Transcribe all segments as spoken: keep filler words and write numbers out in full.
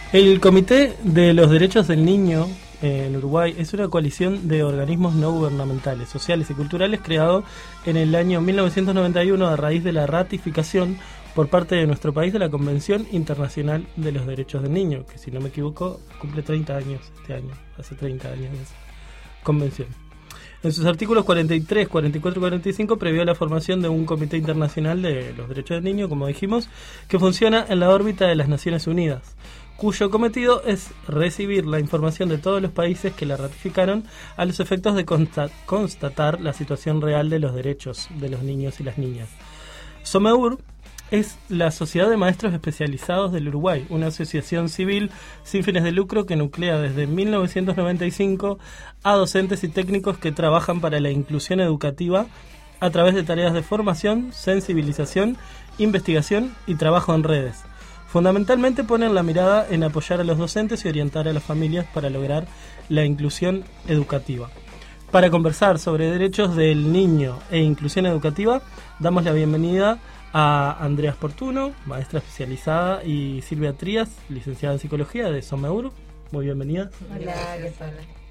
El Comité de los Derechos del Niño en Uruguay es una coalición de organismos no gubernamentales, sociales y culturales creado en el año mil novecientos noventa y uno a raíz de la ratificación por parte de nuestro país de la Convención Internacional de los Derechos del Niño, que si no me equivoco cumple treinta años este año, hace treinta años de esa convención. En sus artículos cuarenta y tres, cuarenta y cuatro y cuarenta y cinco previó la formación de un Comité Internacional de los Derechos del Niño, como dijimos, que funciona en la órbita de las Naciones Unidas, cuyo cometido es recibir la información de todos los países que la ratificaron a los efectos de consta- constatar la situación real de los derechos de los niños y las niñas. SOMEUR es la Sociedad de Maestros Especializados del Uruguay, una asociación civil sin fines de lucro que nuclea desde mil novecientos noventa y cinco a docentes y técnicos que trabajan para la inclusión educativa a través de tareas de formación, sensibilización, investigación y trabajo en redes. Fundamentalmente ponen la mirada en apoyar a los docentes y orientar a las familias para lograr la inclusión educativa. Para conversar sobre derechos del niño e inclusión educativa, damos la bienvenida a Andrea Sportuno, maestra especializada, y Silvia Trías, licenciada en Psicología de SOMEUR. Muy bienvenida. Hola, ¿qué tal?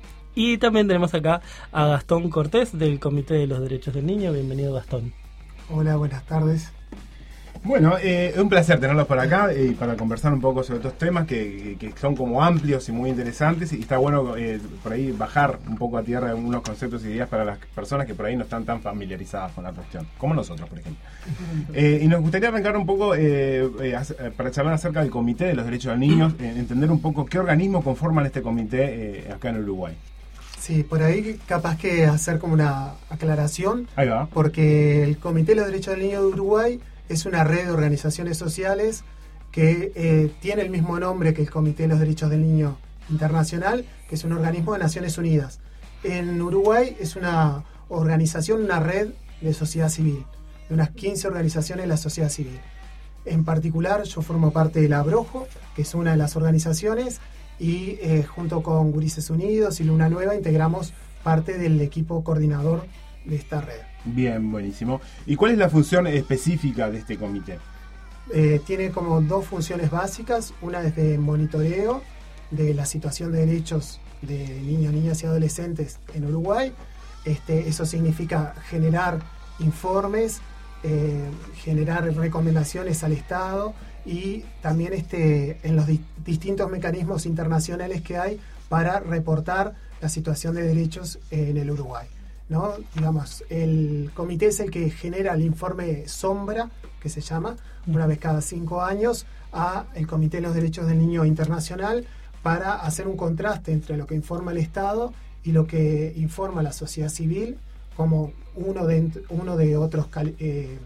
Y también tenemos acá a Gastón Cortés, del Comité de los Derechos del Niño. Bienvenido, Gastón. Hola, buenas tardes. Bueno, eh, es un placer tenerlos por acá y eh, para conversar un poco sobre estos temas que, que, que son como amplios y muy interesantes, y está bueno eh, por ahí bajar un poco a tierra algunos conceptos y ideas para las personas que por ahí no están tan familiarizadas con la cuestión, como nosotros, por ejemplo. Eh, y nos gustaría arrancar un poco eh, eh, para charlar acerca del Comité de los Derechos del Niño, eh, entender un poco qué organismos conforman este comité eh, acá en Uruguay. Sí, por ahí capaz que hacer como una aclaración. Ahí va. Porque el Comité de los Derechos del Niño de Uruguay es una red de organizaciones sociales que eh, tiene el mismo nombre que el Comité de los Derechos del Niño Internacional, que es un organismo de Naciones Unidas. En Uruguay es una organización, una red de sociedad civil, de unas quince organizaciones de la sociedad civil. En particular, yo formo parte de la Abrojo, que es una de las organizaciones, y eh, junto con Gurises Unidos y Luna Nueva integramos parte del equipo coordinador de esta red. Bien, buenísimo. ¿Y cuál es la función específica de este comité? Eh, tiene como dos funciones básicas. Una es de monitoreo de la situación de derechos de niños, niñas y adolescentes en Uruguay. Este, eso significa generar informes, eh, generar recomendaciones al Estado y también este, en los di- distintos mecanismos internacionales que hay para reportar la situación de derechos en el Uruguay, ¿no? Digamos, el comité es el que genera el informe sombra, que se llama, una vez cada cinco años, a el Comité de los Derechos del Niño Internacional para hacer un contraste entre lo que informa el Estado y lo que informa la sociedad civil como uno de, uno de otros eh,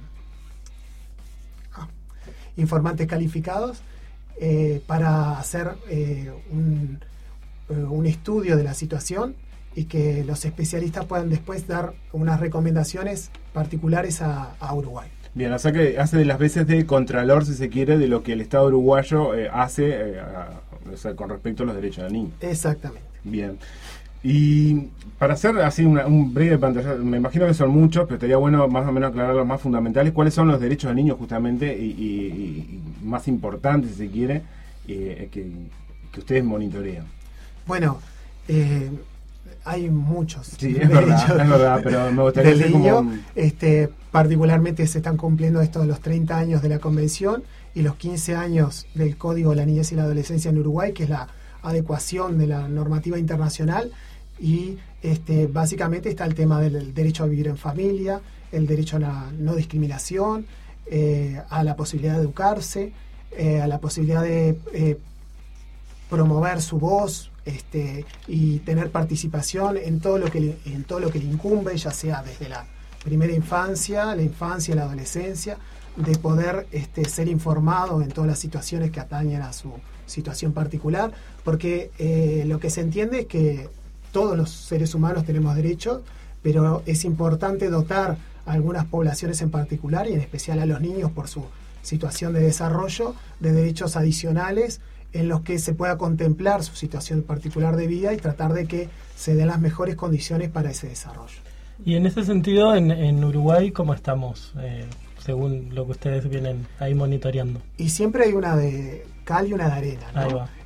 ah, informantes calificados eh, para hacer eh, un, un estudio de la situación y que los especialistas puedan después dar unas recomendaciones particulares a, a Uruguay. Bien, o sea que hace de las veces de contralor, si se quiere, de lo que el Estado uruguayo eh, hace eh, a, o sea, con respecto a los derechos del niño. Exactamente. Bien. Y para hacer así una, un breve pantalla, me imagino que son muchos, pero estaría bueno más o menos aclarar los más fundamentales. ¿Cuáles son los derechos del niño justamente y, y, y más importantes, si se quiere, eh, que, que ustedes monitorean? Bueno, eh, hay muchos. Sí, es verdad, es verdad, pero me gustaría del decir niño, como... este, particularmente se están cumpliendo estos los treinta años de la Convención y los quince años del Código de la Niñez y la Adolescencia en Uruguay, que es la adecuación de la normativa internacional, y este, básicamente está el tema del derecho a vivir en familia, el derecho a la no discriminación, eh, a la posibilidad de educarse, eh, a la posibilidad de eh, promover su voz, Este, y tener participación en todo lo que le, en todo lo que le incumbe, ya sea desde la primera infancia, la infancia, la adolescencia, de poder este, ser informado en todas las situaciones que atañen a su situación particular, porque eh, lo que se entiende es que todos los seres humanos tenemos derechos, pero es importante dotar a algunas poblaciones en particular, y en especial a los niños por su situación de desarrollo, de derechos adicionales en los que se pueda contemplar su situación particular de vida y tratar de que se den las mejores condiciones para ese desarrollo. Y en ese sentido, en, en Uruguay, ¿cómo estamos, eh, según lo que ustedes vienen ahí monitoreando? Y siempre hay una de cal y una de arena, ¿no? Ahí va.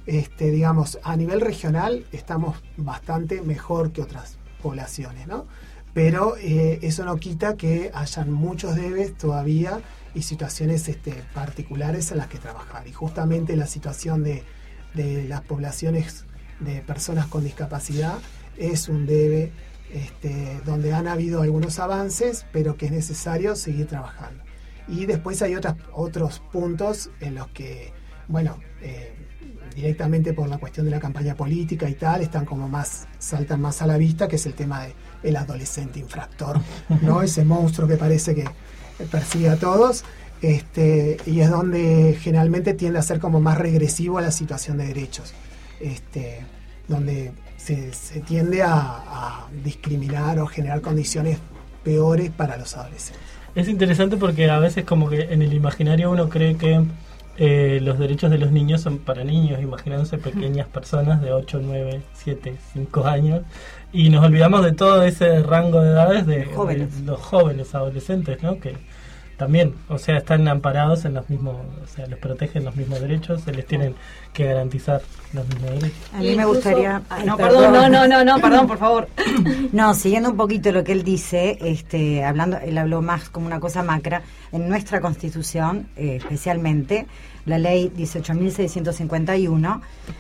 este, digamos, a nivel regional estamos bastante mejor que otras poblaciones, ¿no? Pero eh, eso no quita que hayan muchos debes todavía y situaciones este, particulares en las que trabajar. Y justamente la situación de, de las poblaciones de personas con discapacidad es un debe este, donde han habido algunos avances, pero que es necesario seguir trabajando. Y después hay otras, otros puntos en los que, bueno, eh, directamente por la cuestión de la campaña política y tal, están como más, saltan más a la vista, que es el tema de el adolescente infractor, ¿no? Ese monstruo que parece que persigue a todos, este, y es donde generalmente tiende a ser como más regresivo a la situación de derechos, este, donde se, se tiende a, a discriminar o generar condiciones peores para los adolescentes. Es interesante porque a veces como que en el imaginario uno cree que eh, los derechos de los niños son para niños, imaginándose pequeñas personas de ocho, nueve, siete, cinco años, y nos olvidamos de todo ese rango de edades de, jóvenes. de los jóvenes adolescentes, ¿no? Que también, o sea, están amparados en los mismos, o sea, les protegen los mismos derechos, se les tienen que garantizar los mismos derechos. A mí me gustaría... Ay, no, perdón, no, no, no, no, perdón, por favor. No, siguiendo un poquito lo que él dice, este, hablando, él habló más como una cosa macra, en nuestra Constitución, eh, especialmente, la ley dieciocho mil seiscientos cincuenta y uno,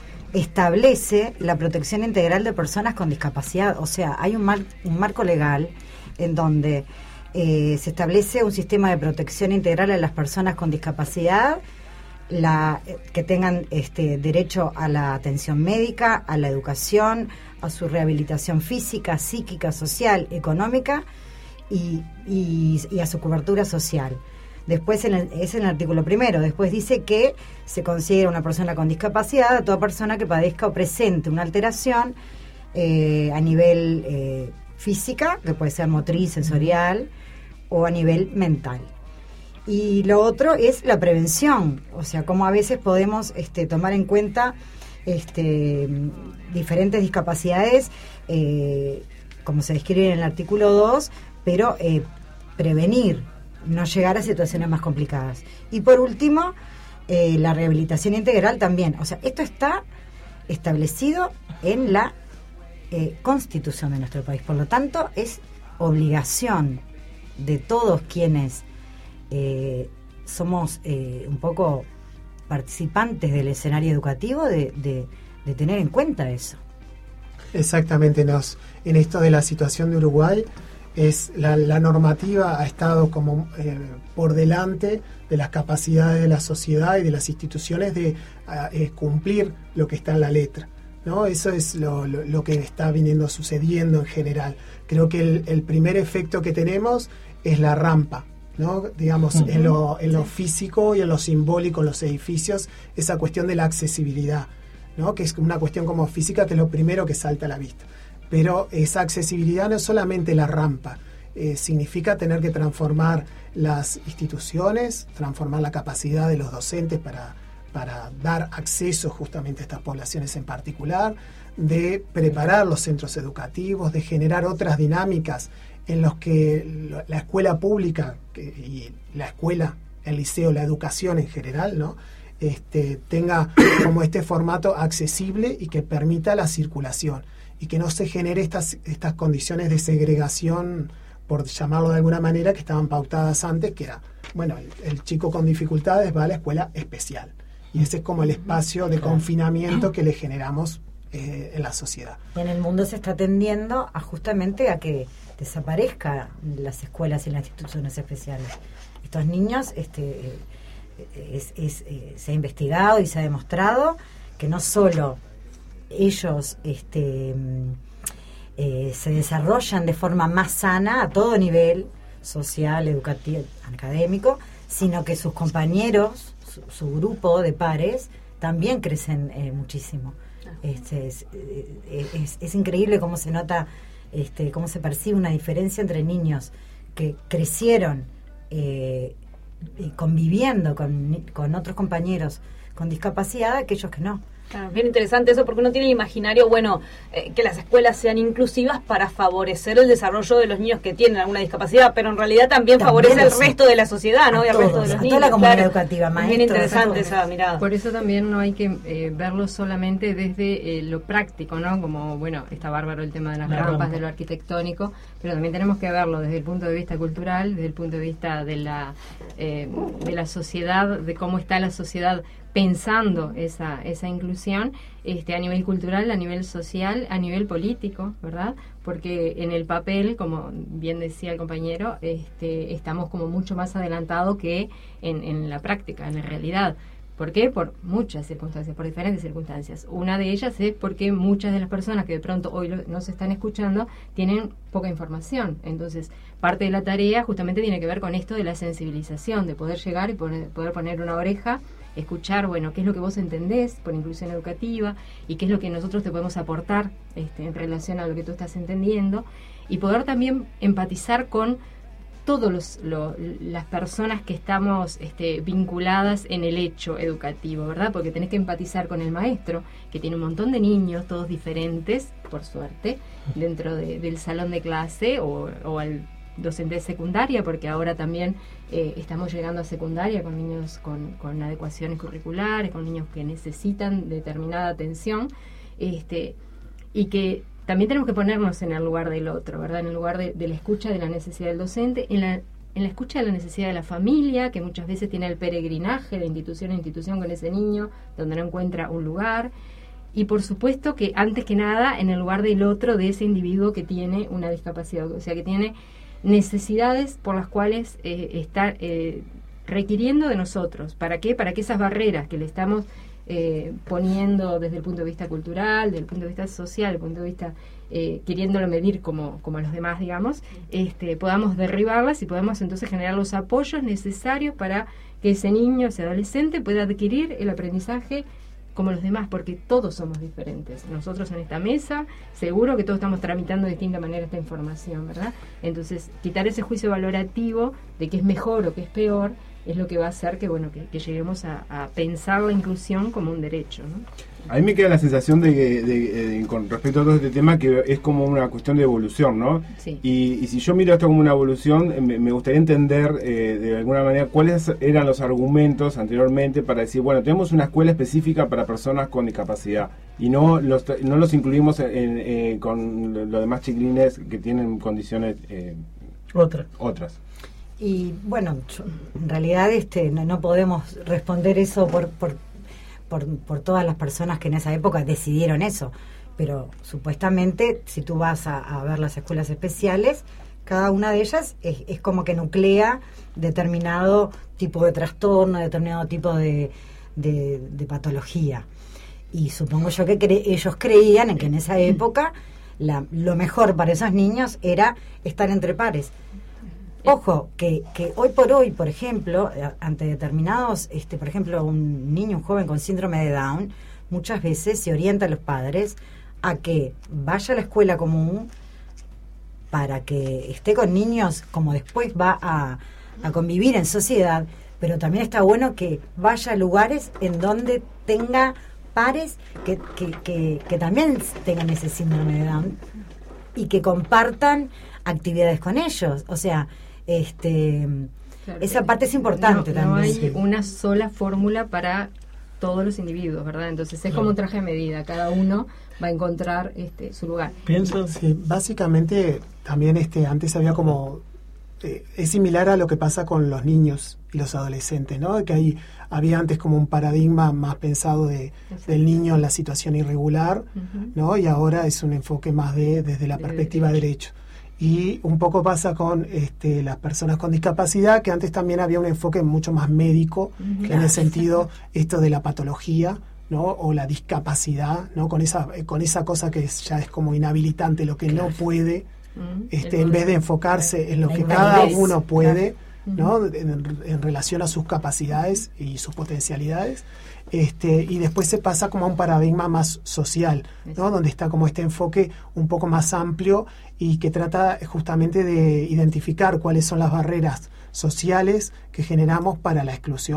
establece la protección integral de personas con discapacidad. O sea, hay un, mar, un marco legal en donde eh, se establece un sistema de protección integral a las personas con discapacidad, la, que tengan este derecho a la atención médica, a la educación, a su rehabilitación física, psíquica, social, económica y, y, y a su cobertura social. Después en el, es en el artículo primero, después dice que se considera una persona con discapacidad a toda persona que padezca o presente una alteración eh, a nivel eh, física, que puede ser motriz, sensorial, o a nivel mental. Y lo otro es la prevención, o sea, cómo a veces podemos este, tomar en cuenta este, diferentes discapacidades, eh, como se describe en el artículo dos, pero eh, prevenir, no llegar a situaciones más complicadas. Y por último, eh, la rehabilitación integral también. O sea, esto está establecido en la eh, Constitución de nuestro país. Por lo tanto, es obligación de todos quienes eh, somos eh, un poco participantes del escenario educativo de, de, de tener en cuenta eso. Exactamente, nos, en esto de la situación de Uruguay, es la, la normativa ha estado como eh, por delante de las capacidades de la sociedad y de las instituciones de eh, cumplir lo que está en la letra, ¿no? Eso es lo, lo, lo que está viniendo sucediendo en general. Creo que el, el primer efecto que tenemos es la rampa, ¿no? Digamos, uh-huh. en, lo, en lo físico y en lo simbólico, en los edificios, esa cuestión de la accesibilidad, ¿no? Que es una cuestión como física, que es lo primero que salta a la vista. Pero esa accesibilidad no es solamente la rampa, eh, significa tener que transformar las instituciones, transformar la capacidad de los docentes para, para dar acceso justamente a estas poblaciones en particular, de preparar los centros educativos, de generar otras dinámicas en los que la escuela pública que, y la escuela, el liceo, la educación en general, ¿no? Este, tenga como este formato accesible y que permita la circulación y que no se genere estas, estas condiciones de segregación, por llamarlo de alguna manera, que estaban pautadas antes, que era, bueno, el, el chico con dificultades va a la escuela especial. Y ese es como el espacio de confinamiento que le generamos eh, en la sociedad. En el mundo se está tendiendo a justamente a que desaparezcan las escuelas y las instituciones especiales. Estos niños, este, es, es, eh, se ha investigado y se ha demostrado que no solo ellos este, eh, se desarrollan de forma más sana a todo nivel social, educativo, académico, sino que sus compañeros, su, su grupo de pares, también crecen eh, muchísimo. Este, es, es, es increíble cómo se nota, este, cómo se percibe una diferencia entre niños que crecieron eh, conviviendo con, con otros compañeros con discapacidad, aquellos que no. Claro, bien interesante eso, porque uno tiene el imaginario, bueno, eh, que las escuelas sean inclusivas para favorecer el desarrollo de los niños que tienen alguna discapacidad, pero en realidad también, también favorece al resto de la sociedad, ¿no? Y al resto de los a niños. Toda la comunidad claro. educativa, maestros, bien interesante esa mirada. Por eso también no hay que eh, verlo solamente desde eh, lo práctico, ¿no? Como, bueno, está bárbaro el tema de las la rampas, rampa. de lo arquitectónico, pero también tenemos que verlo desde el punto de vista cultural, desde el punto de vista de la, eh, de la sociedad, de cómo está la sociedad pensando esa esa inclusión este a nivel cultural, a nivel social, a nivel político, ¿verdad? Porque en el papel, como bien decía el compañero, este estamos como mucho más adelantados que en, en la práctica, en la realidad. ¿Por qué? Por muchas circunstancias, por diferentes circunstancias. Una de ellas es porque muchas de las personas que de pronto hoy lo, nos están escuchando tienen poca información. Entonces, parte de la tarea justamente tiene que ver con esto de la sensibilización, de poder llegar y poner, poder poner una oreja, escuchar, bueno, qué es lo que vos entendés por inclusión educativa y qué es lo que nosotros te podemos aportar este, en relación a lo que tú estás entendiendo, y poder también empatizar con todas los, lo, las personas que estamos este, vinculadas en el hecho educativo, ¿verdad? Porque tenés que empatizar con el maestro, que tiene un montón de niños, todos diferentes, por suerte, dentro de, del salón de clase, o, o al docente de secundaria, porque ahora también eh, estamos llegando a secundaria con niños con, con adecuaciones curriculares, con niños que necesitan determinada atención, este, y que también tenemos que ponernos en el lugar del otro, ¿verdad? En el lugar de, de la escucha de la necesidad del docente, en la, en la escucha de la necesidad de la familia, que muchas veces tiene el peregrinaje de institución a institución con ese niño, donde no encuentra un lugar. Y por supuesto que antes que nada en el lugar del otro, de ese individuo que tiene una discapacidad, o sea, que tiene necesidades por las cuales eh, está eh, requiriendo de nosotros. ¿Para qué? Para que esas barreras que le estamos eh, poniendo desde el punto de vista cultural, desde el punto de vista social, desde el punto de vista eh, queriéndolo medir como, como a los demás, digamos, este, podamos derribarlas y podamos entonces generar los apoyos necesarios para que ese niño, ese adolescente pueda adquirir el aprendizaje como los demás, porque todos somos diferentes. Nosotros en esta mesa, seguro que todos estamos tramitando de distinta manera esta información, ¿verdad? Entonces, quitar ese juicio valorativo de que es mejor o que es peor, es lo que va a hacer que, bueno, que, que lleguemos a, a pensar la inclusión como un derecho, ¿no? A mí me queda la sensación de que, de, de, con respecto a todo este tema, que es como una cuestión de evolución, ¿no? Sí. Y, y si yo miro esto como una evolución, me, me gustaría entender eh, de alguna manera cuáles eran los argumentos anteriormente para decir, bueno, tenemos una escuela específica para personas con discapacidad y no los, no los incluimos en, eh, con los demás chiquilines que tienen condiciones eh, Otra. otras. Y bueno, yo, en realidad este no, no podemos responder eso por, por, por, por todas las personas que en esa época decidieron eso, pero supuestamente si tú vas a, a ver las escuelas especiales, cada una de ellas es, es como que nuclea determinado tipo de trastorno, determinado tipo de, de, de patología. Y supongo yo que cre- ellos creían en que en esa época la, lo mejor para esos niños era estar entre pares. Ojo, que, que hoy por hoy, por ejemplo, ante determinados, este, por ejemplo, un niño, un joven con síndrome de Down, muchas veces se orienta a los padres a que vaya a la escuela común para que esté con niños como después va a, a convivir en sociedad, pero también está bueno que vaya a lugares en donde tenga pares que, que, que, que también tengan ese síndrome de Down y que compartan actividades con ellos, o sea, este claro, esa parte es importante no, también. No hay sí. una sola fórmula para todos los individuos, ¿verdad? Entonces es como un traje de medida, cada uno va a encontrar este su lugar. Pienso, sí, básicamente también este antes había como eh, es similar a lo que pasa con los niños y los adolescentes, ¿no? Que hay había antes como un paradigma más pensado de del niño en la situación irregular, uh-huh. ¿no? Y ahora es un enfoque más de desde la de perspectiva de derecho. Y un poco pasa con este, las personas con discapacidad, que antes también había un enfoque mucho más médico, uh-huh. en el sentido esto de la patología, ¿no? O la discapacidad, ¿no? Con esa con esa cosa que es, ya es como inhabilitante, lo que claro. no puede, uh-huh. este, en vez de enfocarse en lo que cada uno puede, ¿no? Uh-huh. en, en relación a sus capacidades y sus potencialidades. Este, y después se pasa como a un paradigma más social, ¿no? Donde está como este enfoque un poco más amplio y que trata justamente de identificar cuáles son las barreras sociales que generamos para la exclusión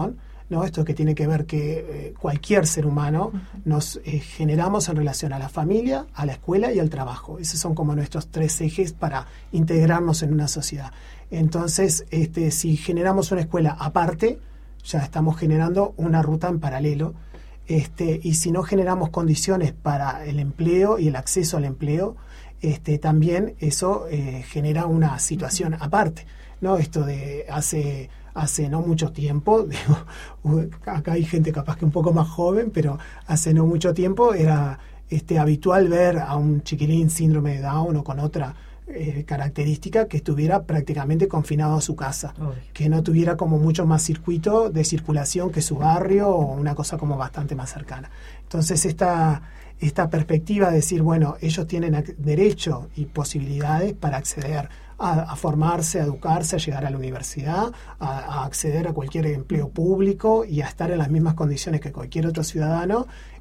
¿no? Esto que tiene que ver que eh, cualquier ser humano nos eh, generamos en relación a la familia, a la escuela y al trabajo. Esos son como nuestros tres ejes para integrarnos en una sociedad. Entonces, este, si generamos una escuela aparte, ya estamos generando una ruta en paralelo. Este, y si no generamos condiciones para el empleo y el acceso al empleo, este, también eso eh, genera una situación aparte, ¿no? Esto de hace hace no mucho tiempo, digo, acá hay gente capaz que un poco más joven, pero hace no mucho tiempo era este, habitual ver a un chiquilín síndrome de Down o con otra eh, característica que estuviera prácticamente confinado a su casa, Uy. que no tuviera como mucho más circuito de circulación que su barrio o una cosa como bastante más cercana. Entonces esta, esta perspectiva de decir, bueno, ellos tienen derecho y posibilidades para acceder a, a formarse, a educarse, a llegar a la universidad, a, a acceder a cualquier empleo público y a estar en las mismas condiciones que cualquier otro ciudadano,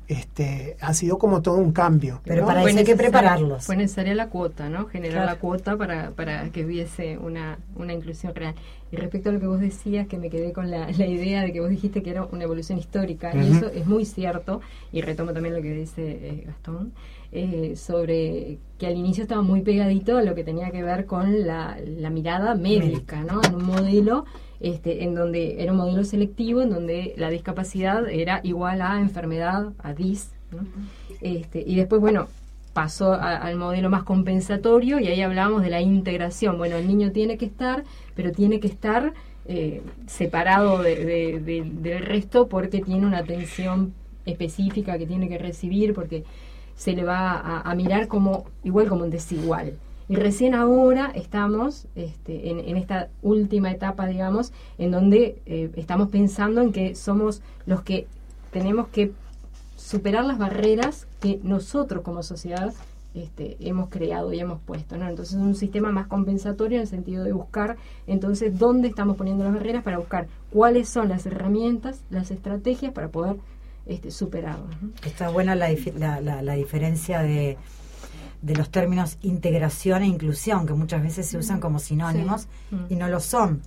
este ha sido como todo un cambio. Pero ¿no? para eso hay que prepararlos. Fue necesaria la cuota, ¿no? Generar claro. la cuota para, para que hubiese una, una inclusión real. Y respecto a lo que vos decías, que me quedé con la, la idea de que vos dijiste que era una evolución histórica, uh-huh. y eso es muy cierto, y retomo también lo que dice eh, Gastón, eh, sobre que al inicio estaba muy pegadito a lo que tenía que ver con la, la mirada médica, ¿no? En un modelo Este, en donde era un modelo selectivo, en donde la discapacidad era igual a enfermedad, a dis, ¿no? Este, y después, bueno, pasó a, al modelo más compensatorio y ahí hablábamos de la integración. Bueno, el niño tiene que estar, pero tiene que estar eh, separado de, de, de, del resto porque tiene una atención específica que tiene que recibir, porque se le va a, a mirar como igual como un desigual. Y recién ahora estamos este, en, en esta última etapa, digamos, en donde eh, estamos pensando en que somos los que tenemos que superar las barreras que nosotros como sociedad este, hemos creado y hemos puesto, ¿no? Entonces es un sistema más compensatorio en el sentido de buscar, entonces, dónde estamos poniendo las barreras para buscar cuáles son las herramientas, las estrategias para poder este, superarlas, ¿no? Está buena la, la, la, la diferencia de... de los términos integración e inclusión, que muchas veces se usan como sinónimos sí. y no lo son.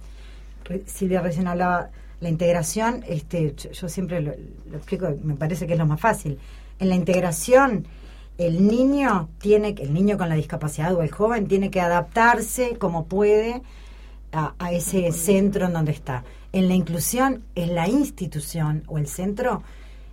Silvia recién hablaba, la integración, este, yo, yo siempre lo, lo explico, me parece que es lo más fácil. En la integración, el niño tiene, el niño con la discapacidad o el joven tiene que adaptarse como puede a, a ese centro en donde está. En la inclusión, es la institución o el centro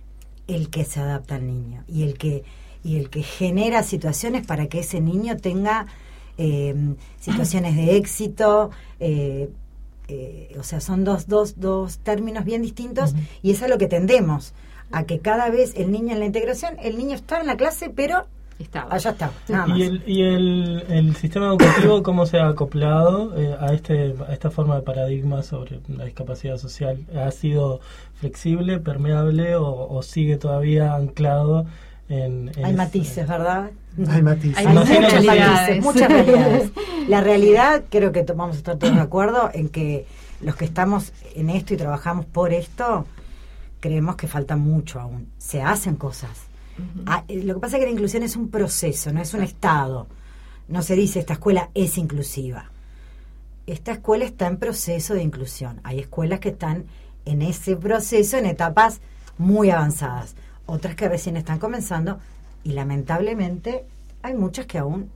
el que se adapta al niño y el que y el que genera situaciones para que ese niño tenga eh, situaciones de éxito, eh, eh, o sea, son dos, dos, dos términos bien distintos, uh-huh. y es a lo que tendemos, a que cada vez el niño en la integración, el niño está en la clase, pero estaba. allá está, nada más. ¿Y, el, y el, el sistema educativo cómo se ha acoplado eh, a, este, a esta forma de paradigma sobre la discapacidad social? ¿Ha sido flexible, permeable o, o sigue todavía anclado? En, en hay matices, ese, ¿verdad? Hay matices. Hay muchas realidades. Muchas realidades. La realidad, creo que vamos a estar todos de acuerdo en que los que estamos en esto y trabajamos por esto, creemos que falta mucho aún. Se hacen cosas. Uh-huh. Ah, lo que pasa es que la inclusión es un proceso, no es un estado. No se dice esta escuela es inclusiva. Esta escuela está en proceso de inclusión. Hay escuelas que están en ese proceso en etapas muy avanzadas. Otras que recién están comenzando y lamentablemente hay muchas que aún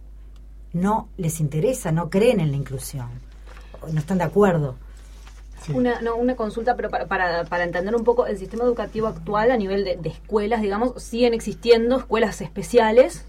no les interesa, no creen en la inclusión, no están de acuerdo. Sí. Una, no, una consulta, pero para, para, para entender un poco el sistema educativo actual a nivel de, de escuelas, digamos, siguen existiendo escuelas especiales,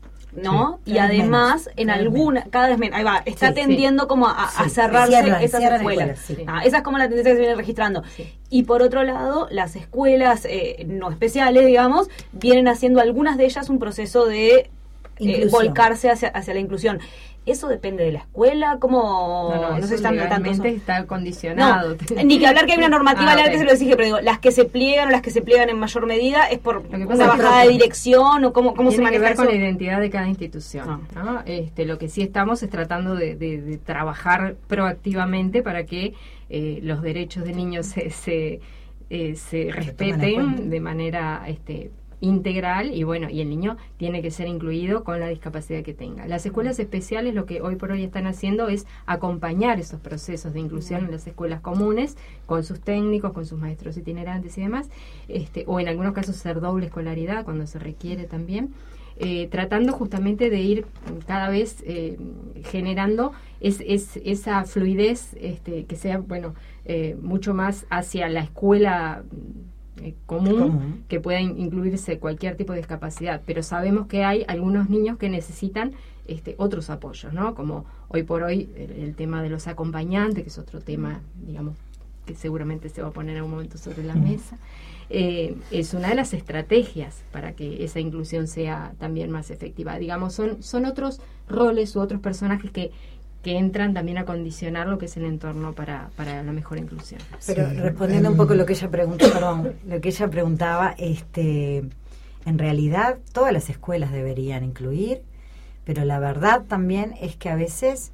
¿no? Sí, y además, menos, en alguna, cada vez menos, ahí va, está sí, tendiendo sí. como a, a sí, cerrarse cierran, esas cierran escuelas. escuelas sí. ah, esa es como la tendencia que se viene registrando. Sí. Y por otro lado, las escuelas eh, no especiales, digamos, vienen haciendo algunas de ellas un proceso de eh, volcarse hacia, hacia la inclusión. ¿Eso depende de la escuela? ¿Cómo? No, no, no eso se están legalmente está condicionado. No, ni que hablar que hay una normativa ah, legal okay. que se lo exige, pero digo, las que se pliegan o las que se pliegan en mayor medida es por una bajada de dirección o cómo, cómo se maneja Tiene que ver eso? con la identidad de cada institución. No. ¿no? Este, lo que sí estamos es tratando de, de, de trabajar proactivamente para que eh, los derechos de niños se, se, eh, se respeten de manera este, integral y bueno, y el niño tiene que ser incluido con la discapacidad que tenga. Las escuelas especiales lo que hoy por hoy están haciendo es acompañar esos procesos de inclusión en las escuelas comunes con sus técnicos, con sus maestros itinerantes y demás, este, o en algunos casos ser doble escolaridad cuando se requiere también. Eh, tratando justamente de ir cada vez eh, generando es, es, esa fluidez este, que sea bueno eh, mucho más hacia la escuela eh, común, común, que pueda in- incluirse cualquier tipo de discapacidad, pero sabemos que hay algunos niños que necesitan este, otros apoyos, ¿no? Como hoy por hoy el, el tema de los acompañantes, que es otro tema, digamos, que seguramente se va a poner en algún momento sobre la mesa. Eh, es una de las estrategias para que esa inclusión sea también más efectiva. Digamos, son, son otros roles u otros personajes que, que entran también a condicionar lo que es el entorno para, para la mejor inclusión. Pero sí, respondiendo eh, un poco lo que ella preguntó, perdón, lo que ella preguntaba, este, en realidad todas las escuelas deberían incluir, pero la verdad también es que a veces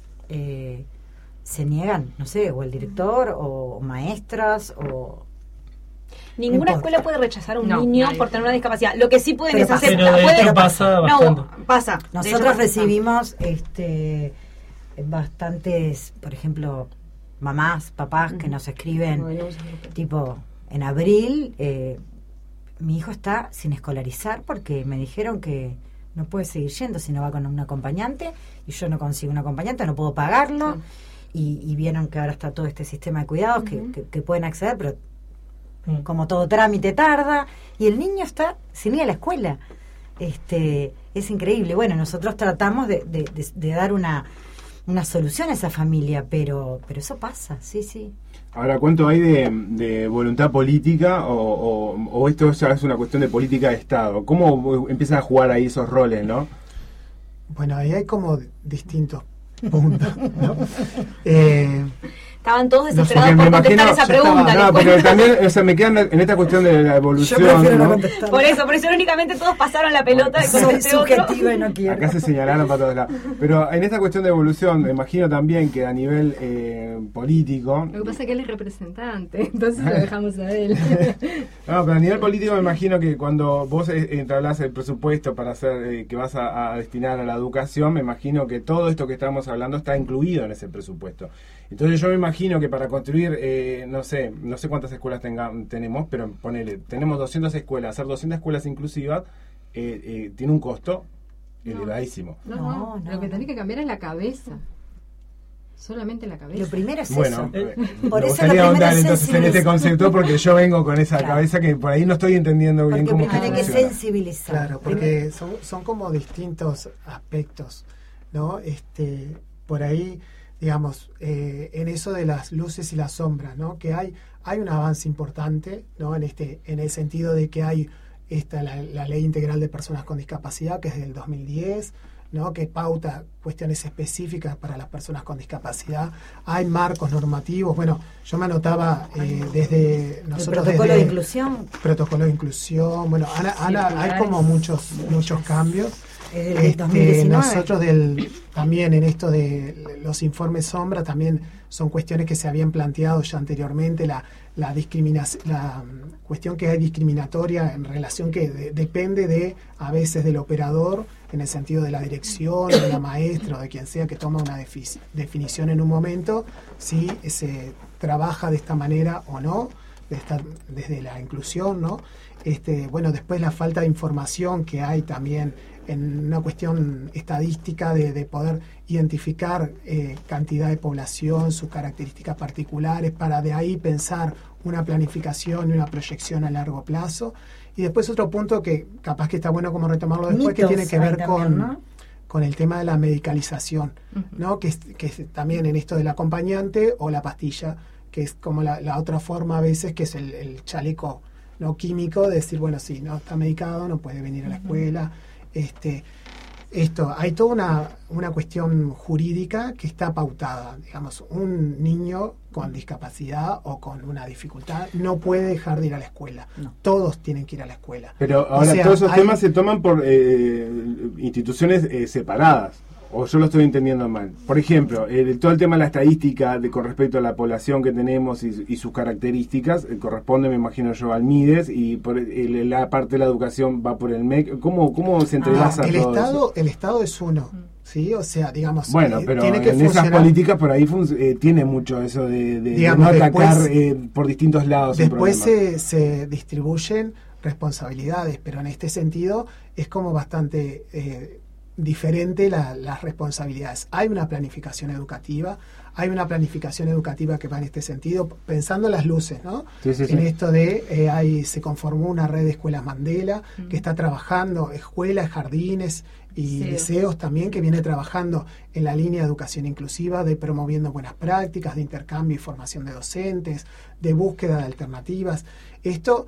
eh, se niegan, no sé, o el director o maestras o Ninguna no escuela puede rechazar a un no, niño nadie. por tener una discapacidad. Lo que sí pueden Pero es pasa. hacer... Pero de pueden- hecho pasa bastante. No, pasa. De nosotros hecho pasa. recibimos este bastantes, por ejemplo, mamás, papás que nos escriben Como denuncias grupales. tipo en abril eh, mi hijo está sin escolarizar porque me dijeron que no puede seguir yendo si no va con un acompañante y yo no consigo un acompañante, no puedo pagarlo. Y, y vieron que ahora está todo este sistema de cuidados que, Ujú. que, que pueden acceder, pero Mm. como todo trámite tarda y el niño está sin ir a la escuela. Este, es increíble. Bueno, nosotros tratamos de, de, de, de dar una, una solución a esa familia, pero, pero eso pasa, sí, sí. Ahora, ¿cuánto hay de, de voluntad política o, o, o esto ya es una cuestión de política de Estado? ¿Cómo empiezan a jugar ahí esos roles, no? Bueno, ahí hay como distintos puntos, ¿no? Eh, Estaban todos No, desesperados porque por me contestar imagino- esa yo estaba- pregunta. No, les porque cuento. también, o sea, me quedan en esta cuestión de la evolución, Yo prefiero no ¿no? contestar. Por eso, por eso únicamente todos pasaron la pelota y Soy contesté otro. subjetiva y no quiero. Acá se señalaron para todos lados. Pero en esta cuestión de evolución, me imagino también que a nivel eh, político... Lo que pasa es que él es representante, entonces lo dejamos a él. No, pero a nivel político me imagino que cuando vos eh, entablás el presupuesto para hacer eh, que vas a, a destinar a la educación, me imagino que todo esto que estamos hablando está incluido en ese presupuesto. Entonces yo me imagino que para construir, eh, no sé, no sé cuántas escuelas tenga, tenemos, pero ponele, tenemos doscientas escuelas, hacer doscientas escuelas inclusivas eh, eh, tiene un costo No. elevadísimo. No, no, No, no, lo que no. tenés que cambiar es la cabeza. Solamente la cabeza. Lo primero es Bueno, eso. eh, Por me eso gustaría lo primero ahondar es entonces en este sensibilizar. concepto porque yo vengo con esa Claro. cabeza que por ahí no estoy entendiendo bien Porque cómo es que primero hay que funciona. sensibilizar. Claro, porque son, son como distintos aspectos, ¿no? Este, por ahí, digamos, eh, en eso de las luces y las sombras, ¿no? Que hay, hay un avance importante, ¿no? En este, en el sentido de que hay esta la, la Ley Integral de Personas con Discapacidad, que es del dos mil diez, ¿no? Que pauta cuestiones específicas para las personas con discapacidad. Hay marcos normativos. Bueno, yo me anotaba eh, desde El nosotros protocolo desde de inclusión protocolo de inclusión. Bueno, Ana, Ana, hay como muchos muchos cambios. es del Este, dos mil diecinueve. nosotros del, también en esto de los informes sombra también son cuestiones que se habían planteado ya anteriormente, la, la discriminación, la mm, cuestión que hay discriminatoria en relación que de- depende de a veces del operador en el sentido de la dirección, de la maestra o de quien sea que toma una defi- definición en un momento, si se trabaja de esta manera o no, de esta- desde la inclusión, ¿no? Este, bueno, después la falta de información que hay también en una cuestión estadística de, de poder identificar eh, cantidad de población, sus características particulares, para de ahí pensar una planificación y una proyección a largo plazo. Y después otro punto que capaz que está bueno como retomarlo después, que Mitos tiene que hay ver también, con, ¿no? con el tema de la medicalización, Ujú. ¿no? Que es, que es también en esto del acompañante o la pastilla, que es como la, la otra forma a veces, que es el, el chaleco no químico, de decir, bueno, sí, no está medicado, no puede venir a la escuela. Este, esto, hay toda una, una cuestión jurídica que está pautada. Digamos, un niño con discapacidad o con una dificultad no puede dejar de ir a la escuela. No. Todos tienen que ir a la escuela. Pero ahora O sea, todos esos hay- temas se toman por eh, instituciones eh, separadas. o yo lo estoy entendiendo mal. Por ejemplo, el, todo el tema de la estadística de, con respecto a la población que tenemos y, y sus características, eh, corresponde, me imagino yo, al MIDES, y por el, la parte de la educación va por el M E C. ¿Cómo, cómo se entrelaza ah, el todo estado, eso? El Estado es uno, ¿sí? O sea, digamos, bueno, eh, pero tiene que en funcionar. esas políticas por ahí fun- eh, tiene mucho eso de, de, Digamos, de no atacar después, eh, por distintos lados. Después se, se distribuyen responsabilidades, pero en este sentido es como bastante eh, diferente la, las responsabilidades. Hay una planificación educativa, hay una planificación educativa que va en este sentido, pensando en las luces, ¿no? Sí, sí, en sí. esto de, eh, hay, se conformó una red de escuelas Mandela, Mm. que está trabajando, escuelas, jardines y Liceo. liceos también, que viene trabajando en la línea de educación inclusiva, de promoviendo buenas prácticas, de intercambio y formación de docentes, de búsqueda de alternativas. Esto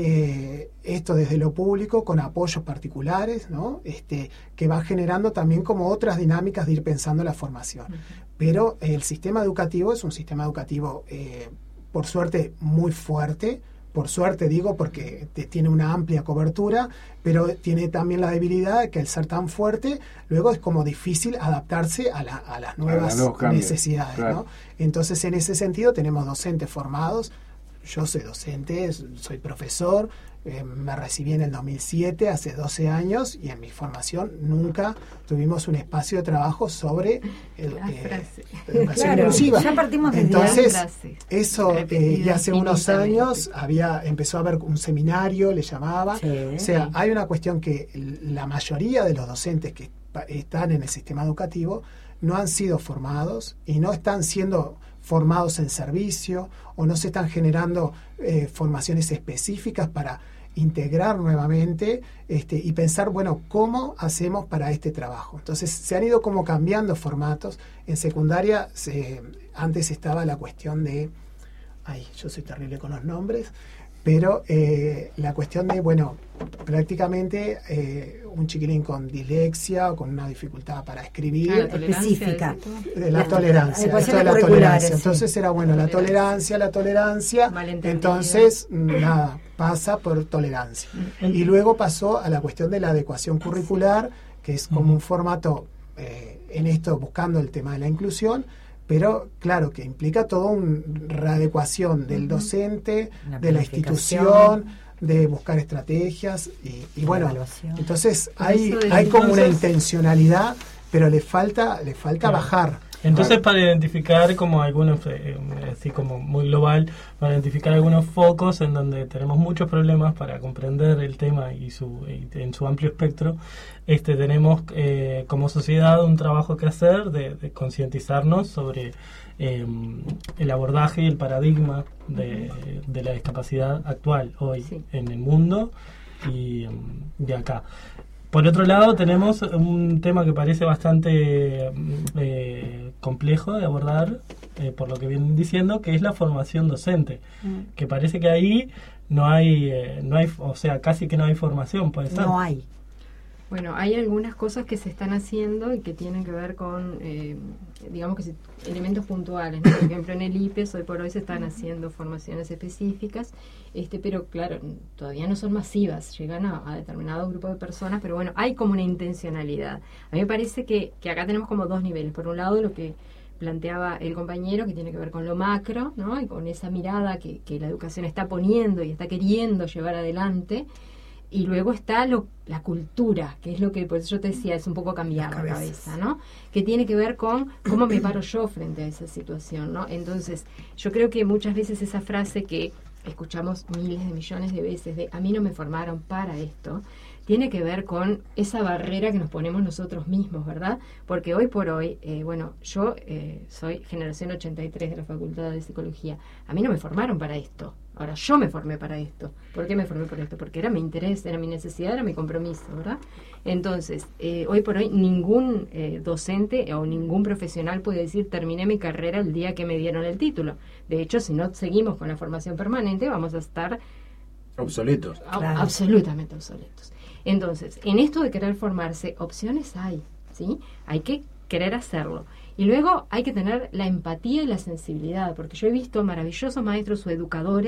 Eh, esto desde lo público con apoyos particulares, ¿no? Este, que va generando también como otras dinámicas de ir pensando la formación. Uh-huh. Pero eh, el sistema educativo es un sistema educativo, eh, por suerte, muy fuerte. Por suerte digo porque te, tiene una amplia cobertura, pero tiene también la debilidad de que al ser tan fuerte, luego es como difícil adaptarse a, la, a las nuevas a necesidades, claro. ¿no? Entonces, en ese sentido, tenemos docentes formados. Yo soy docente, soy profesor, eh, me recibí en el dos mil siete, hace doce años, y en mi formación nunca tuvimos un espacio de trabajo sobre el, eh, educación claro, inclusiva. Ya partimos de Entonces, frase, eso, eh, y hace unos años había empezó a haber un seminario, le llamaba. Sí. O sea, hay una cuestión que la mayoría de los docentes que están en el sistema educativo no han sido formados y no están siendo formados en servicio, o no se están generando eh, formaciones específicas para integrar nuevamente este, y pensar, bueno, ¿cómo hacemos para este trabajo? Entonces se han ido como cambiando formatos. En secundaria se, antes estaba la cuestión de, ay, yo soy terrible con los nombres, pero eh, la cuestión de, bueno, prácticamente eh, un chiquilín con dislexia o con una dificultad para escribir. Ah, la específica. De la Las tolerancia. ecuaciones Esto de la curriculares, tolerancia. sí. Entonces era, bueno, la tolerancia, la tolerancia. Malentendido. Entonces, nada, pasa por tolerancia. Mm. Y luego pasó a la cuestión de la adecuación curricular, que es como Ujú. un formato eh, en esto buscando el tema de la inclusión, pero claro que implica toda una readecuación del docente, La de la planificación. institución, de buscar estrategias y, y La bueno, evaluación. entonces Por hay, eso, hay como una entonces- intencionalidad, pero le falta, le falta Claro. bajar. Entonces, para identificar como algunos, eh, así como muy global, para identificar algunos focos en donde tenemos muchos problemas para comprender el tema y su y en su amplio espectro, este tenemos eh, como sociedad un trabajo que hacer de, de concientizarnos sobre eh, el abordaje y el paradigma de, de la discapacidad actual hoy Sí. en el mundo y em, de acá. Por otro lado, tenemos un tema que parece bastante eh, complejo de abordar, eh, por lo que vienen diciendo, que es la formación docente. Mm. Que parece que ahí no hay, eh, no hay, o sea, casi que no hay formación, puede ser. No hay. Bueno, hay algunas cosas que se están haciendo y que tienen que ver con, eh, digamos que si- elementos puntuales, ¿no? Por ejemplo, en el I P E S hoy por hoy se están haciendo formaciones específicas, este, pero claro, todavía no son masivas, llegan a, a determinado grupo de personas, pero bueno, hay como una intencionalidad. A mí me parece que, que acá tenemos como dos niveles. Por un lado, lo que planteaba el compañero, que tiene que ver con lo macro, ¿no? Y con esa mirada que, que la educación está poniendo y está queriendo llevar adelante. Y luego está lo, la cultura, que es lo que, por eso yo te decía, es un poco cambiar la La cabeza, cabeza. ¿no? Que tiene que ver con cómo me paro yo frente a esa situación, ¿no? Entonces, yo creo que muchas veces esa frase que escuchamos miles de millones de veces de a mí no me formaron para esto, tiene que ver con esa barrera que nos ponemos nosotros mismos, ¿verdad? Porque hoy por hoy, eh, bueno, yo eh, soy generación ochenta y tres de la Facultad de Psicología. A mí no me formaron para esto. Ahora, yo me formé para esto. ¿Por qué me formé para esto? Porque era mi interés, era mi necesidad, era mi compromiso, ¿verdad? Entonces, eh, hoy por hoy ningún eh, docente o ningún profesional puede decir terminé mi carrera el día que me dieron el título. De hecho, si no seguimos con la formación permanente, vamos a estar Obsoletos. a- Claro. absolutamente obsoletos. Entonces, en esto de querer formarse, opciones hay, ¿sí? Hay que querer hacerlo. Y luego hay que tener la empatía y la sensibilidad, porque yo he visto maravillosos maestros o educadores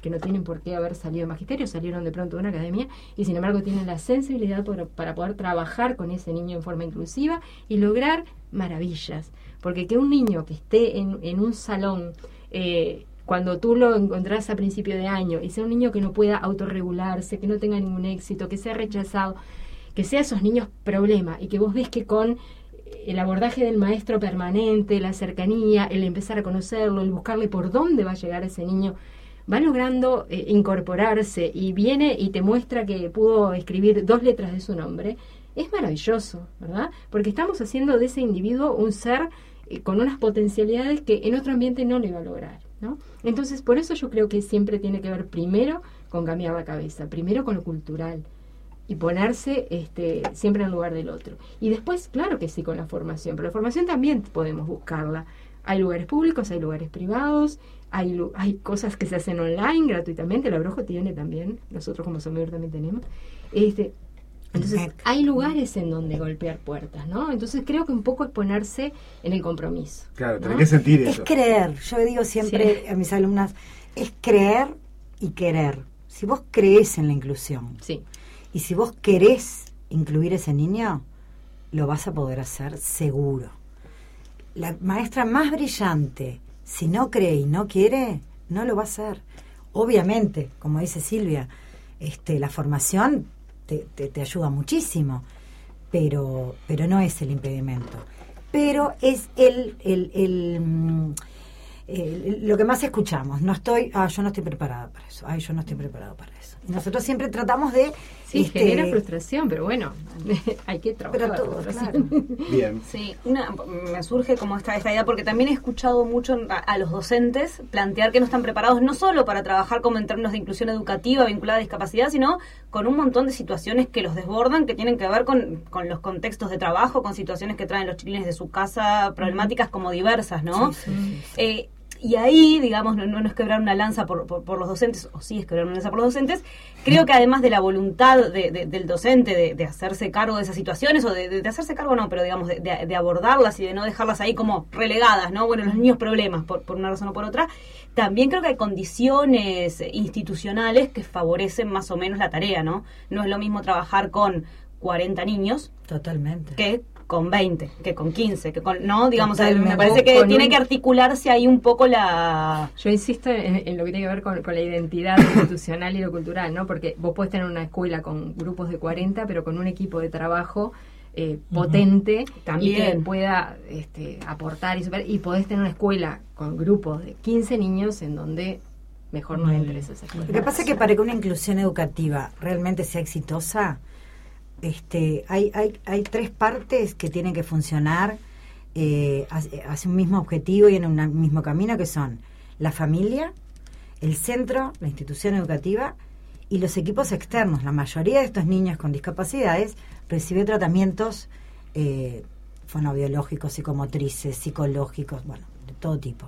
que no tienen por qué haber salido de magisterio, salieron de pronto de una academia y sin embargo tienen la sensibilidad para, para poder trabajar con ese niño en forma inclusiva y lograr maravillas. Porque que un niño que esté en, en un salón, eh, cuando tú lo encontrás a principio de año, y sea un niño que no pueda autorregularse, que no tenga ningún éxito, que sea rechazado, que sea esos niños problema, y que vos ves que con el abordaje del maestro permanente, la cercanía, el empezar a conocerlo, el buscarle por dónde va a llegar ese niño, va logrando eh, incorporarse y viene y te muestra que pudo escribir dos letras de su nombre, es maravilloso, ¿verdad? Porque estamos haciendo de ese individuo un ser eh, con unas potencialidades que en otro ambiente no le va a lograr, ¿no? Entonces, por eso yo creo que siempre tiene que ver primero con cambiar la cabeza, primero con lo cultural, y ponerse este, siempre en lugar del otro. Y después, claro que sí, con la formación, pero la formación también podemos buscarla. Hay lugares públicos, hay lugares privados, hay, hay cosas que se hacen online gratuitamente, la Brojo tiene también, nosotros como Somebur también tenemos. Este, entonces, hay lugares en donde golpear puertas, ¿no? Entonces, creo que un poco es ponerse en el compromiso. Claro, ¿no? tenés que sentir Es eso. creer, yo digo siempre Sí. a mis alumnas, es creer y querer. Si vos crees en la inclusión, Sí. y si vos querés incluir ese niño, lo vas a poder hacer seguro. La maestra más brillante, si no cree y no quiere, no lo va a hacer. Obviamente, como dice Silvia, este, la formación te, te, te ayuda muchísimo, pero, pero no es el impedimento. Pero es el, el, el, mm, el- lo que más escuchamos. No estoy, ah, yo no estoy preparada para eso. Ay, yo no estoy preparado para eso. Y nosotros siempre tratamos de... Sí, este, genera frustración, pero bueno, hay que trabajar. pero todo, la claro. frustración. Bien. Sí, una, me surge como esta, esta idea, porque también he escuchado mucho a, a los docentes plantear que no están preparados no solo para trabajar como en términos de inclusión educativa vinculada a discapacidad, sino con un montón de situaciones que los desbordan, que tienen que ver con, con los contextos de trabajo, con situaciones que traen los chiquilines de su casa, problemáticas como diversas, ¿no? Sí, sí, sí, sí. Eh, y ahí, digamos, no, no es quebrar una lanza por, por, por los docentes, o sí es quebrar una lanza por los docentes, creo que además de la voluntad de, de, del docente de, de hacerse cargo de esas situaciones, o de, de, de hacerse cargo no, pero digamos, de, de, de abordarlas y de no dejarlas ahí como relegadas, ¿no? Bueno, los niños problemas, por, por una razón o por otra, también creo que hay condiciones institucionales que favorecen más o menos la tarea, ¿no? No es lo mismo trabajar con cuarenta niños Totalmente. que con veinte, que con quince, que con, no, digamos, Totalmente. me parece que Con tiene un- que articularse ahí un poco la... Yo insisto en, en lo que tiene que ver con, con la identidad institucional y lo cultural, ¿no? Porque vos podés tener una escuela con grupos de cuarenta, pero con un equipo de trabajo eh, potente También. y que pueda este, aportar y super, y podés tener una escuela con grupos de quince niños en donde mejor no Muy entres bien. a esa escuela. Lo que pasa es que para que una inclusión educativa realmente sea exitosa, este, hay, hay, hay tres partes que tienen que funcionar eh, hacia, hacia un mismo objetivo y en un mismo camino, que son la familia, el centro, la institución educativa y los equipos externos. La mayoría de estos niños con discapacidades recibe tratamientos eh, fonobiológicos, psicomotrices, psicológicos, bueno, de todo tipo.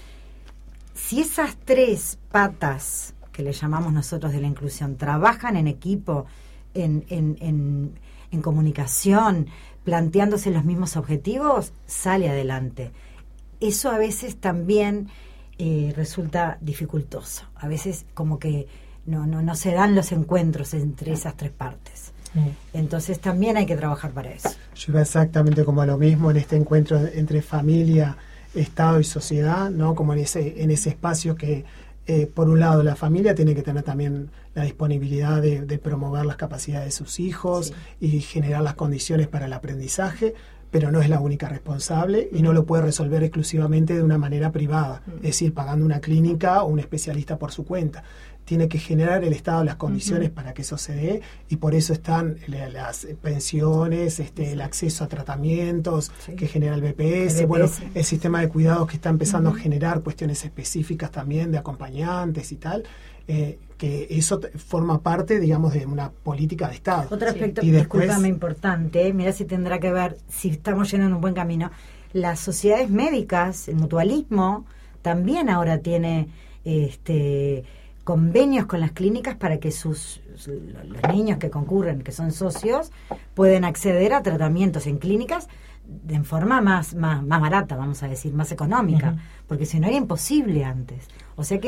Si esas tres patas que le llamamos nosotros de la inclusión trabajan en equipo, en, en, en, en comunicación, planteándose los mismos objetivos, sale adelante. Eso a veces también eh, resulta dificultoso. A veces como que no, no, no se dan los encuentros entre esas tres partes. Entonces también hay que trabajar para eso. Yo iba exactamente como a lo mismo en este encuentro entre familia, Estado y sociedad, ¿no? Como en ese, en ese espacio que, eh, por un lado, la familia tiene que tener también la disponibilidad de, de promover las capacidades de sus hijos Sí. y generar las condiciones para el aprendizaje, pero no es la única responsable y no lo puede resolver exclusivamente de una manera privada, es decir, pagando una clínica o un especialista por su cuenta. Tiene que generar el Estado las condiciones uh-huh. para que eso se dé, y por eso están las pensiones, este, el acceso a tratamientos sí. que genera el B P S, el B P S, bueno, el sistema de cuidados que está empezando uh-huh. a generar cuestiones específicas también de acompañantes y tal, eh, que eso t- forma parte, digamos, de una política de Estado. Otro aspecto, y después, discúlpame, importante, mira si tendrá que ver, si estamos yendo en un buen camino, las sociedades médicas, el mutualismo, también ahora tiene este convenios con las clínicas para que sus los niños que concurren, que son socios, pueden acceder a tratamientos en clínicas de en forma más, más, más barata, vamos a decir, más económica, uh-huh. porque si no era imposible antes. O sea que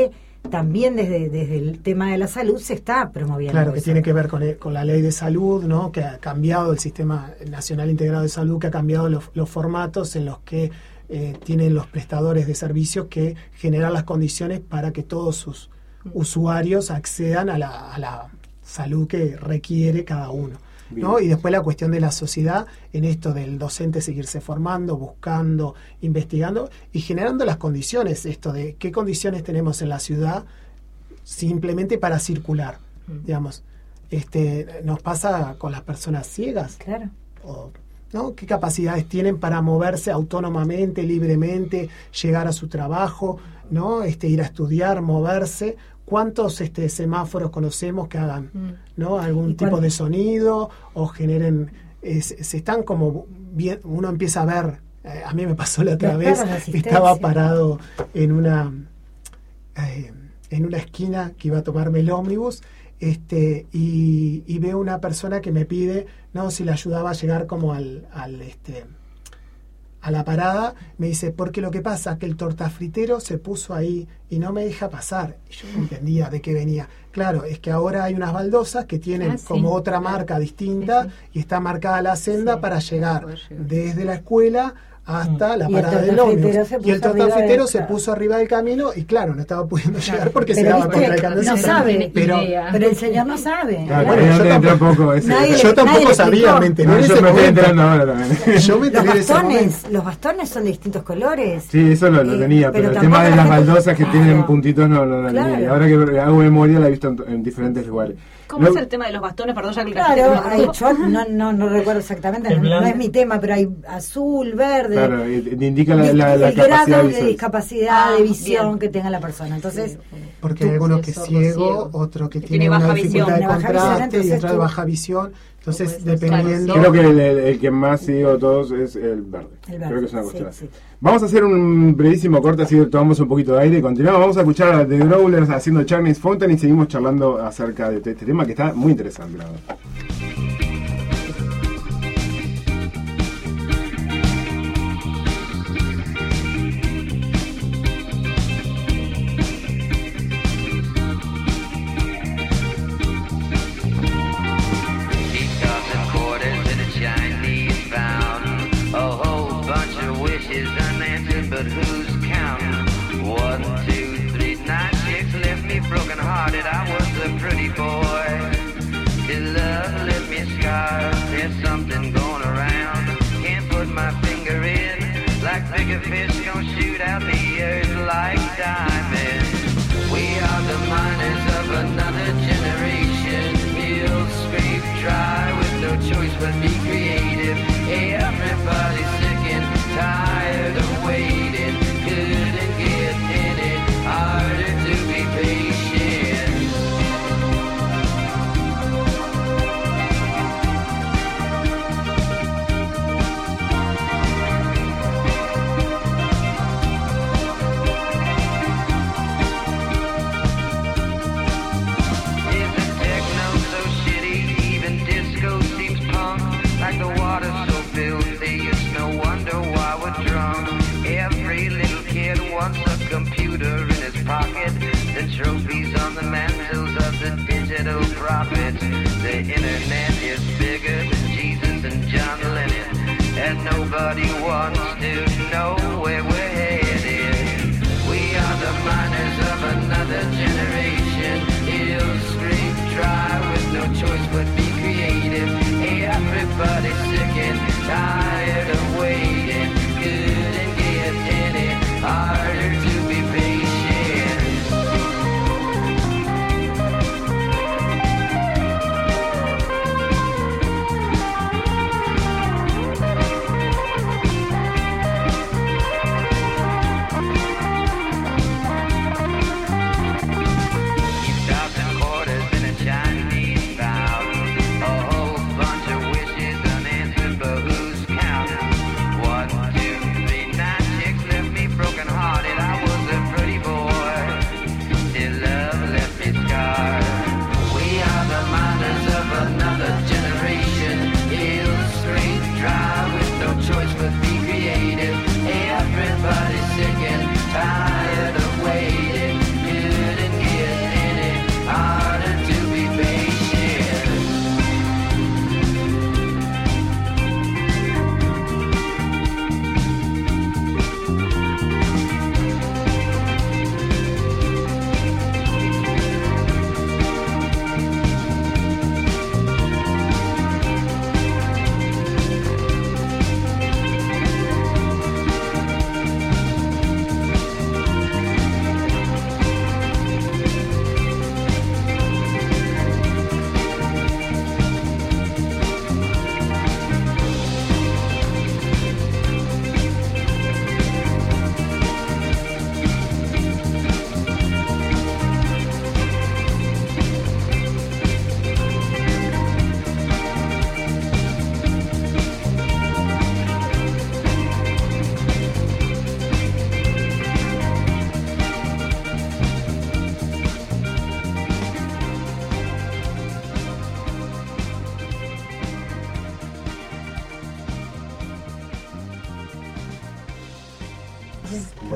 también desde, desde el tema de la salud se está promoviendo. Claro, que eso. tiene que ver con, el, con la ley de salud, ¿no? Que ha cambiado el Sistema Nacional Integrado de Salud, que ha cambiado los, los formatos en los que eh, tienen los prestadores de servicios que generar las condiciones para que todos sus usuarios accedan a la, a la salud que requiere cada uno, ¿no? Y después la cuestión de la sociedad en esto del docente seguirse formando, buscando, investigando y generando las condiciones, esto de qué condiciones tenemos en la ciudad simplemente para circular, mm. digamos. Este, nos pasa con las personas ciegas. Claro. O, ¿no? ¿Qué capacidades tienen para moverse autónomamente, libremente, llegar a su trabajo, ¿no? Este, ir a estudiar, moverse? ¿Cuántos este, semáforos conocemos que hagan, mm. ¿no? algún tipo de sonido o generen, eh, se, se están como bien, uno empieza a ver, eh, a mí me pasó la otra vez, estaba parado en una eh, en una esquina que iba a tomarme el ómnibus, este, y, y veo una persona que me pide, no, si le ayudaba a llegar como al, al este a la parada, me dice, porque lo que pasa es que el tortafritero se puso ahí y no me deja pasar. Y yo no entendía de qué venía. Claro, es que ahora hay unas baldosas que tienen ah, sí. como otra marca distinta sí, sí. y está marcada la senda sí, para llegar desde la escuela hasta la parada del ómnibus. Y el tortafritero se puso arriba del camino y claro, no estaba pudiendo claro. llegar porque pero se daba contra el camino. No sabe, pero, pero el señor no sabe. Claro, bueno, yo tampoco, ese, nadie, yo tampoco sabía, me enteré no, en yo ese me momento. Estoy ahora también. Yo me los bastones, ese los bastones son de distintos colores. Sí, eso lo, lo eh, tenía, pero, pero el tema de las baldosas que claro. tienen puntitos no lo no, claro. tenía. Ahora que hago memoria la he visto en, en diferentes lugares. ¿Cómo no, es el tema de los bastones? Perdón, ya que claro, hay, yo no, no, no recuerdo exactamente, no, no es mi tema, pero hay azul, verde. Claro, indica la, la, la el capacidad grado de de discapacidad, ah, de visión bien. que tenga la persona. Entonces, sí. porque hay alguno que es ciego, ciego, otro que, que tiene, tiene una dificultad visión, de contraste y otro de baja visión. Entonces, dependiendo... Creo que el, el, el que más sigo de todos es el verde. el verde. Creo que es una cuestión sí, así. Sí. Vamos a hacer un brevísimo corte, así que tomamos un poquito de aire y continuamos. Vamos a escuchar a The Growlers haciendo Charney's Fountain y seguimos charlando acerca de este tema que está muy interesante, la verdad. But who's counting? One, two, three, nine chicks left me broken hearted. I was a pretty boy. Till love left me scarred. There's something going around. Can't put my finger in. Like bigger fish gonna shoot out the earth like diamonds. We are the miners of another generation. Hills scrape dry with no choice but be creative. Everybody's sick and tired of waiting. Couldn't get any harder to be patient. Isn't techno so shitty? Even disco seems punk. Like the water so filthy, it's no wonder why we're drunk. Every little kid wants a computer in his pocket. The trophies on the mantles of the digital prophets. The internet is bigger than Jesus and John Lennon. And nobody wants to know where we're headed. We are the miners of another generation. Hills scrape dry with no choice but be creative. Everybody's sick and tired of waiting. Couldn't get any harder to be patient.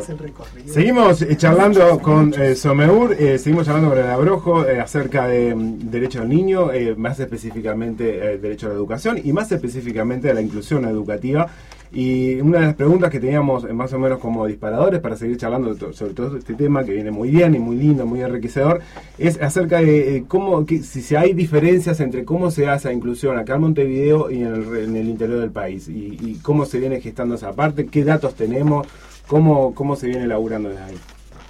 es el recorrido. Seguimos eh, charlando con eh, Someur, eh, seguimos hablando con el Abrojo eh, acerca de mm, derecho al niño, eh, más específicamente eh, derecho a la educación y más específicamente a la inclusión educativa. Y una de las preguntas que teníamos eh, más o menos como disparadores para seguir charlando to- sobre todo este tema que viene muy bien y muy lindo, muy enriquecedor, es acerca de eh, cómo, que, si, si hay diferencias entre cómo se hace la inclusión acá en Montevideo y en el, en el interior del país, y, y cómo se viene gestando esa parte, qué datos tenemos, cómo, cómo se viene elaborando desde ahí.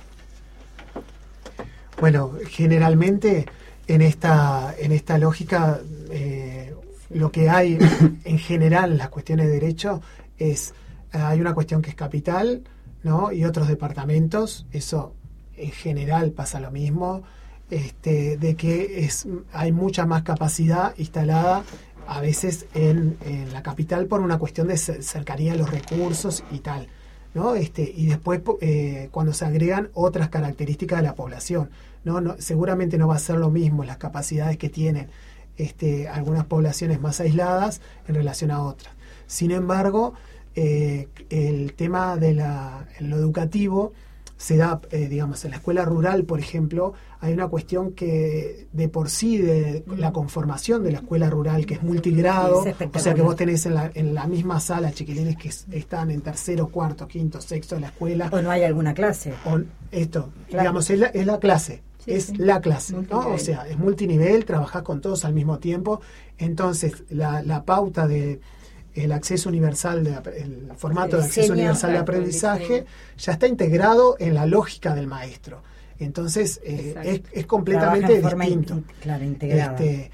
Bueno, generalmente en esta, en esta lógica, eh, lo que hay en general en las cuestiones de derecho es, eh, hay una cuestión que es capital, ¿no? Y otros departamentos, eso en general pasa lo mismo, este, de que es, hay mucha más capacidad instalada a veces en, en la capital por una cuestión de cercanía a los recursos y tal, ¿no? Este, y después eh, cuando se agregan otras características de la población, ¿no? No, seguramente no va a ser lo mismo las capacidades que tienen este, algunas poblaciones más aisladas en relación a otras. Sin embargo, eh, el tema de la, en lo educativo se da, eh, digamos, en la escuela rural, por ejemplo, hay una cuestión que de por sí, de la conformación de la escuela rural, que es multigrado, Es o sea que vos tenés en la, en la misma sala chiquilines que es- están en tercero, cuarto, quinto, sexto de la escuela, O no hay alguna clase. o esto, Claro. digamos, es la, es la clase, Sí, es sí. la clase, ¿no? Multinivel. O sea, es multinivel, trabajás con todos al mismo tiempo, entonces la, la pauta de el acceso universal, de, ap- el formato El de acceso diseño, universal de exacto, el aprendizaje diseño. ya está integrado en la lógica del maestro. Entonces, eh, Exacto. es, es Trabaja completamente en forma distinto. in- claro, integrada. Este,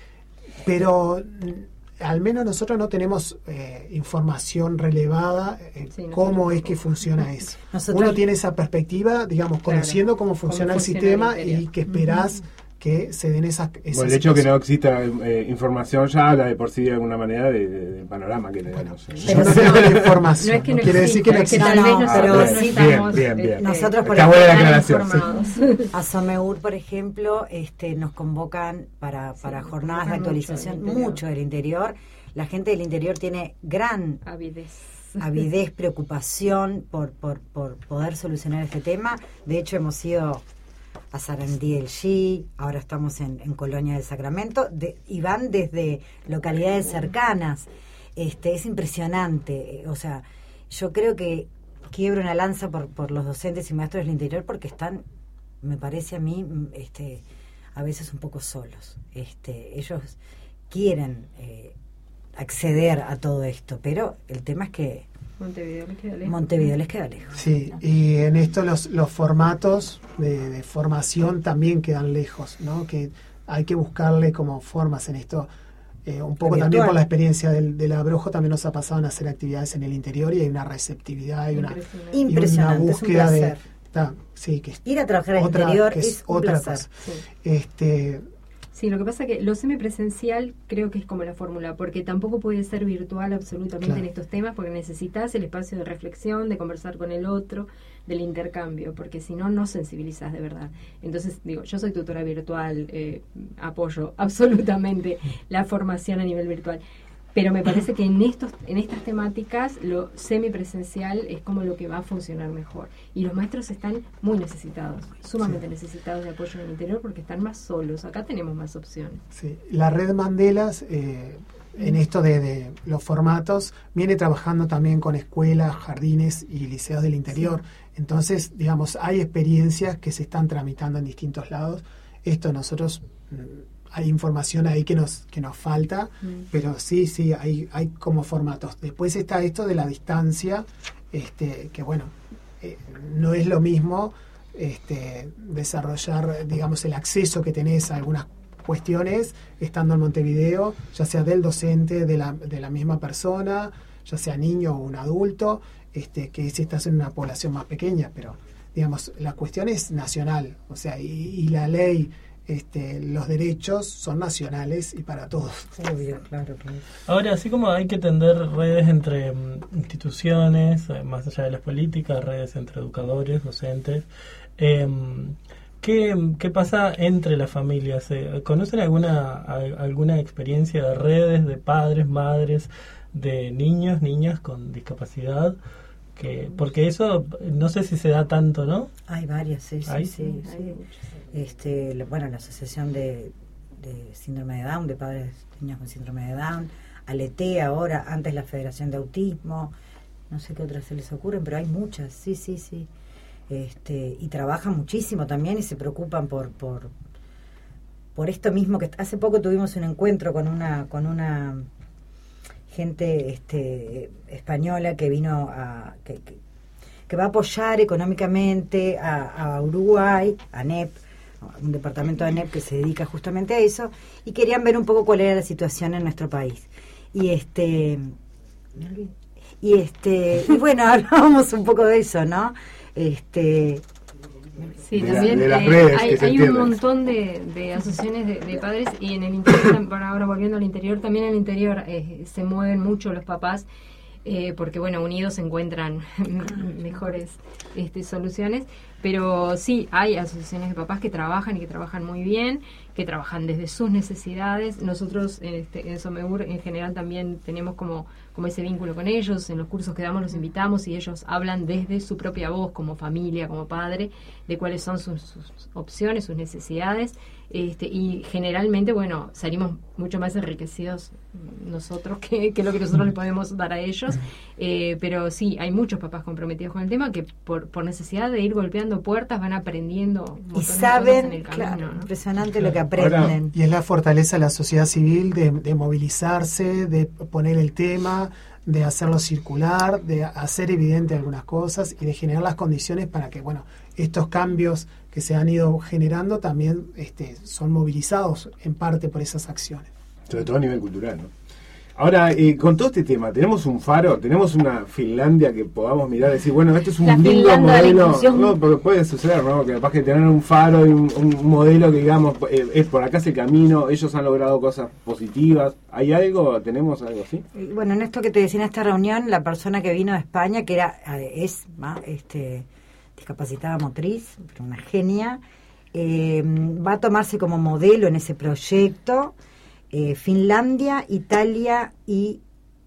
pero mm, al menos nosotros no tenemos eh, información relevada eh, Sí, nosotros cómo es tampoco. que funciona eso. Nosotros- Uno tiene esa perspectiva, digamos, Claro, conociendo cómo cómo funciona el funciona sistema el interior. y que esperás que se den esas, esas Bueno, el hecho de que no situaciones. exista eh, información ya habla de por sí de alguna manera de- de- del panorama que tenemos. Yo Pero no sí. tengo la información, No es que no, quiere decir que no exista, existe. es que tal No, vez no, nosotros pero no sí, estamos bien, bien, bien. este, Nosotros, por Está buena la tan aclaración, sí. informados. A Someur, por ejemplo, este, nos convocan para, para nos jornadas de convocan mucho actualización del interior. mucho del interior. La gente del interior tiene gran Avidez. avidez, preocupación por, por, por poder solucionar este tema. De hecho, hemos ido a Sarandí del G, ahora estamos en, en Colonia del Sacramento, de, y van desde localidades cercanas. Este, es impresionante. O sea, yo creo que quiebro una lanza por, por los docentes y maestros del interior porque están, me parece a mí, mm, este, a veces un poco solos. Este, ellos quieren eh, acceder a todo esto, pero el tema es que Montevideo les queda lejos. Montevideo les queda lejos. Sí, y en esto los, los formatos de, de formación también quedan lejos, ¿no? Que hay que buscarle como formas en esto. Eh, un poco Virtual. también por la experiencia del, del Abrojo también nos ha pasado en hacer actividades en el interior y hay una receptividad y una, Impresionante. y una Impresionante, es un búsqueda de... placer. ta, sí, que es Ir a trabajar al otra, interior que es, un otra placer. cosa. Sí. Este, Sí, lo que pasa es que lo semipresencial creo que es como la fórmula, porque tampoco puede ser virtual absolutamente Claro. en estos temas, porque necesitas el espacio de reflexión, de conversar con el otro, del intercambio, porque si no, no sensibilizas de verdad. Entonces, digo, yo soy tutora virtual, eh, apoyo absolutamente la formación a nivel virtual, pero me parece que en estos en estas temáticas lo semipresencial es como lo que va a funcionar mejor. Y los maestros están muy necesitados, sumamente necesitados de apoyo en el interior porque están más solos. Acá tenemos más opciones. sí, la red Mandelas, eh, en esto de, de los formatos, viene trabajando también con escuelas, jardines y liceos del interior. Entonces, digamos, hay experiencias que se están tramitando en distintos lados. Esto nosotros, mm, hay información ahí que nos que nos falta, Mm. pero sí, sí, hay, hay como formatos. Después está esto de la distancia, este, que bueno, eh, no es lo mismo este, desarrollar, digamos, el acceso que tenés a algunas cuestiones estando en Montevideo, ya sea del docente, de la, de la misma persona, ya sea niño o un adulto, este, que si estás en una población más pequeña, pero digamos, la cuestión es nacional, o sea, y, y la ley, este, los derechos son nacionales y para todos. Obvio, claro, claro. Ahora, así como hay que tender redes entre mm, instituciones, eh, más allá de las políticas, redes entre educadores, docentes, eh, ¿qué, qué pasa entre las familias? Eh, ¿Conocen alguna, a- alguna experiencia de redes de padres, madres, de niños, niñas con discapacidad que porque eso no sé si se da tanto, ¿no? Hay varias, sí, sí, ¿Hay? sí, sí. Hay muchas. Este, la- bueno, la Asociación de, de Síndrome de Down, de Padres de Niños con Síndrome de Down, Aletea ahora, antes la Federación de Autismo, no sé qué otras se les ocurren, pero hay muchas, sí, sí, sí. Este, y trabajan muchísimo también y se preocupan por, por, por esto mismo que hace poco tuvimos un encuentro con una, con una gente este, española que vino a, que, que, que va a apoyar económicamente a, a Uruguay, a N E P, un departamento de N E P que se dedica justamente a eso, y querían ver un poco cuál era la situación en nuestro país. Y este y este y bueno, hablábamos un poco de eso, ¿no? Este Sí, De la- también de las eh, redes, hay, que se hay un entiendan. montón de, de asociaciones de, de padres y en el interior, para ahora volviendo al interior, también en el interior eh, se mueven mucho los papás eh, porque, bueno, unidos se encuentran mejores este, soluciones. Pero sí, hay asociaciones de papás que trabajan y que trabajan muy bien, que trabajan desde sus necesidades. Nosotros este, en Someur en general también tenemos como, como ese vínculo con ellos. En los cursos que damos los invitamos y ellos hablan desde su propia voz, como familia, como padre, de cuáles son sus, sus opciones, sus necesidades. Este, y generalmente, bueno, salimos mucho más enriquecidos nosotros que, que lo que nosotros les podemos dar a ellos. Eh, pero sí, hay muchos papás comprometidos con el tema que por, por necesidad de ir golpeando puertas van aprendiendo un montón y de cosas saben, en el camino, claro, ¿no? impresionante lo que Ahora, aprenden. Y es la fortaleza de la sociedad civil de, de movilizarse, de poner el tema, de hacerlo circular, de hacer evidente algunas cosas y de generar las condiciones para que, bueno, estos cambios que se han ido generando también este, son movilizados en parte por esas acciones. Sobre todo a nivel cultural, ¿no? Ahora, eh, con todo este tema, ¿tenemos un faro? ¿Tenemos una Finlandia que podamos mirar y decir, bueno, esto es un La lindo Finlandia de la modelo? inclusión. No, porque puede suceder, ¿no? Que capaz que tener un faro y un, un modelo que digamos, eh, es por acá es el camino, ellos han logrado cosas positivas. ¿Hay algo? ¿Tenemos algo así? Y bueno, en esto que te decía en esta reunión, la persona que vino de España, que era eh, es ¿va? este discapacitada motriz, pero una genia, eh, va a tomarse como modelo en ese proyecto eh, Finlandia, Italia y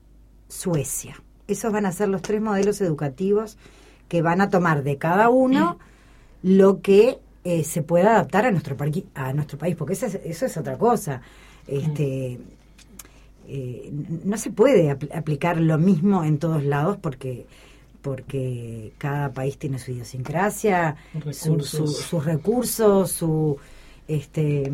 Suecia. Esos van a ser los tres modelos educativos que van a tomar de cada uno lo que eh, se pueda adaptar a nuestro, parqui- a nuestro país, porque eso es, eso es otra cosa. Este, eh, no se puede apl- aplicar lo mismo en todos lados porque porque cada país tiene su idiosincrasia, su- Recursos. su- sus recursos, su este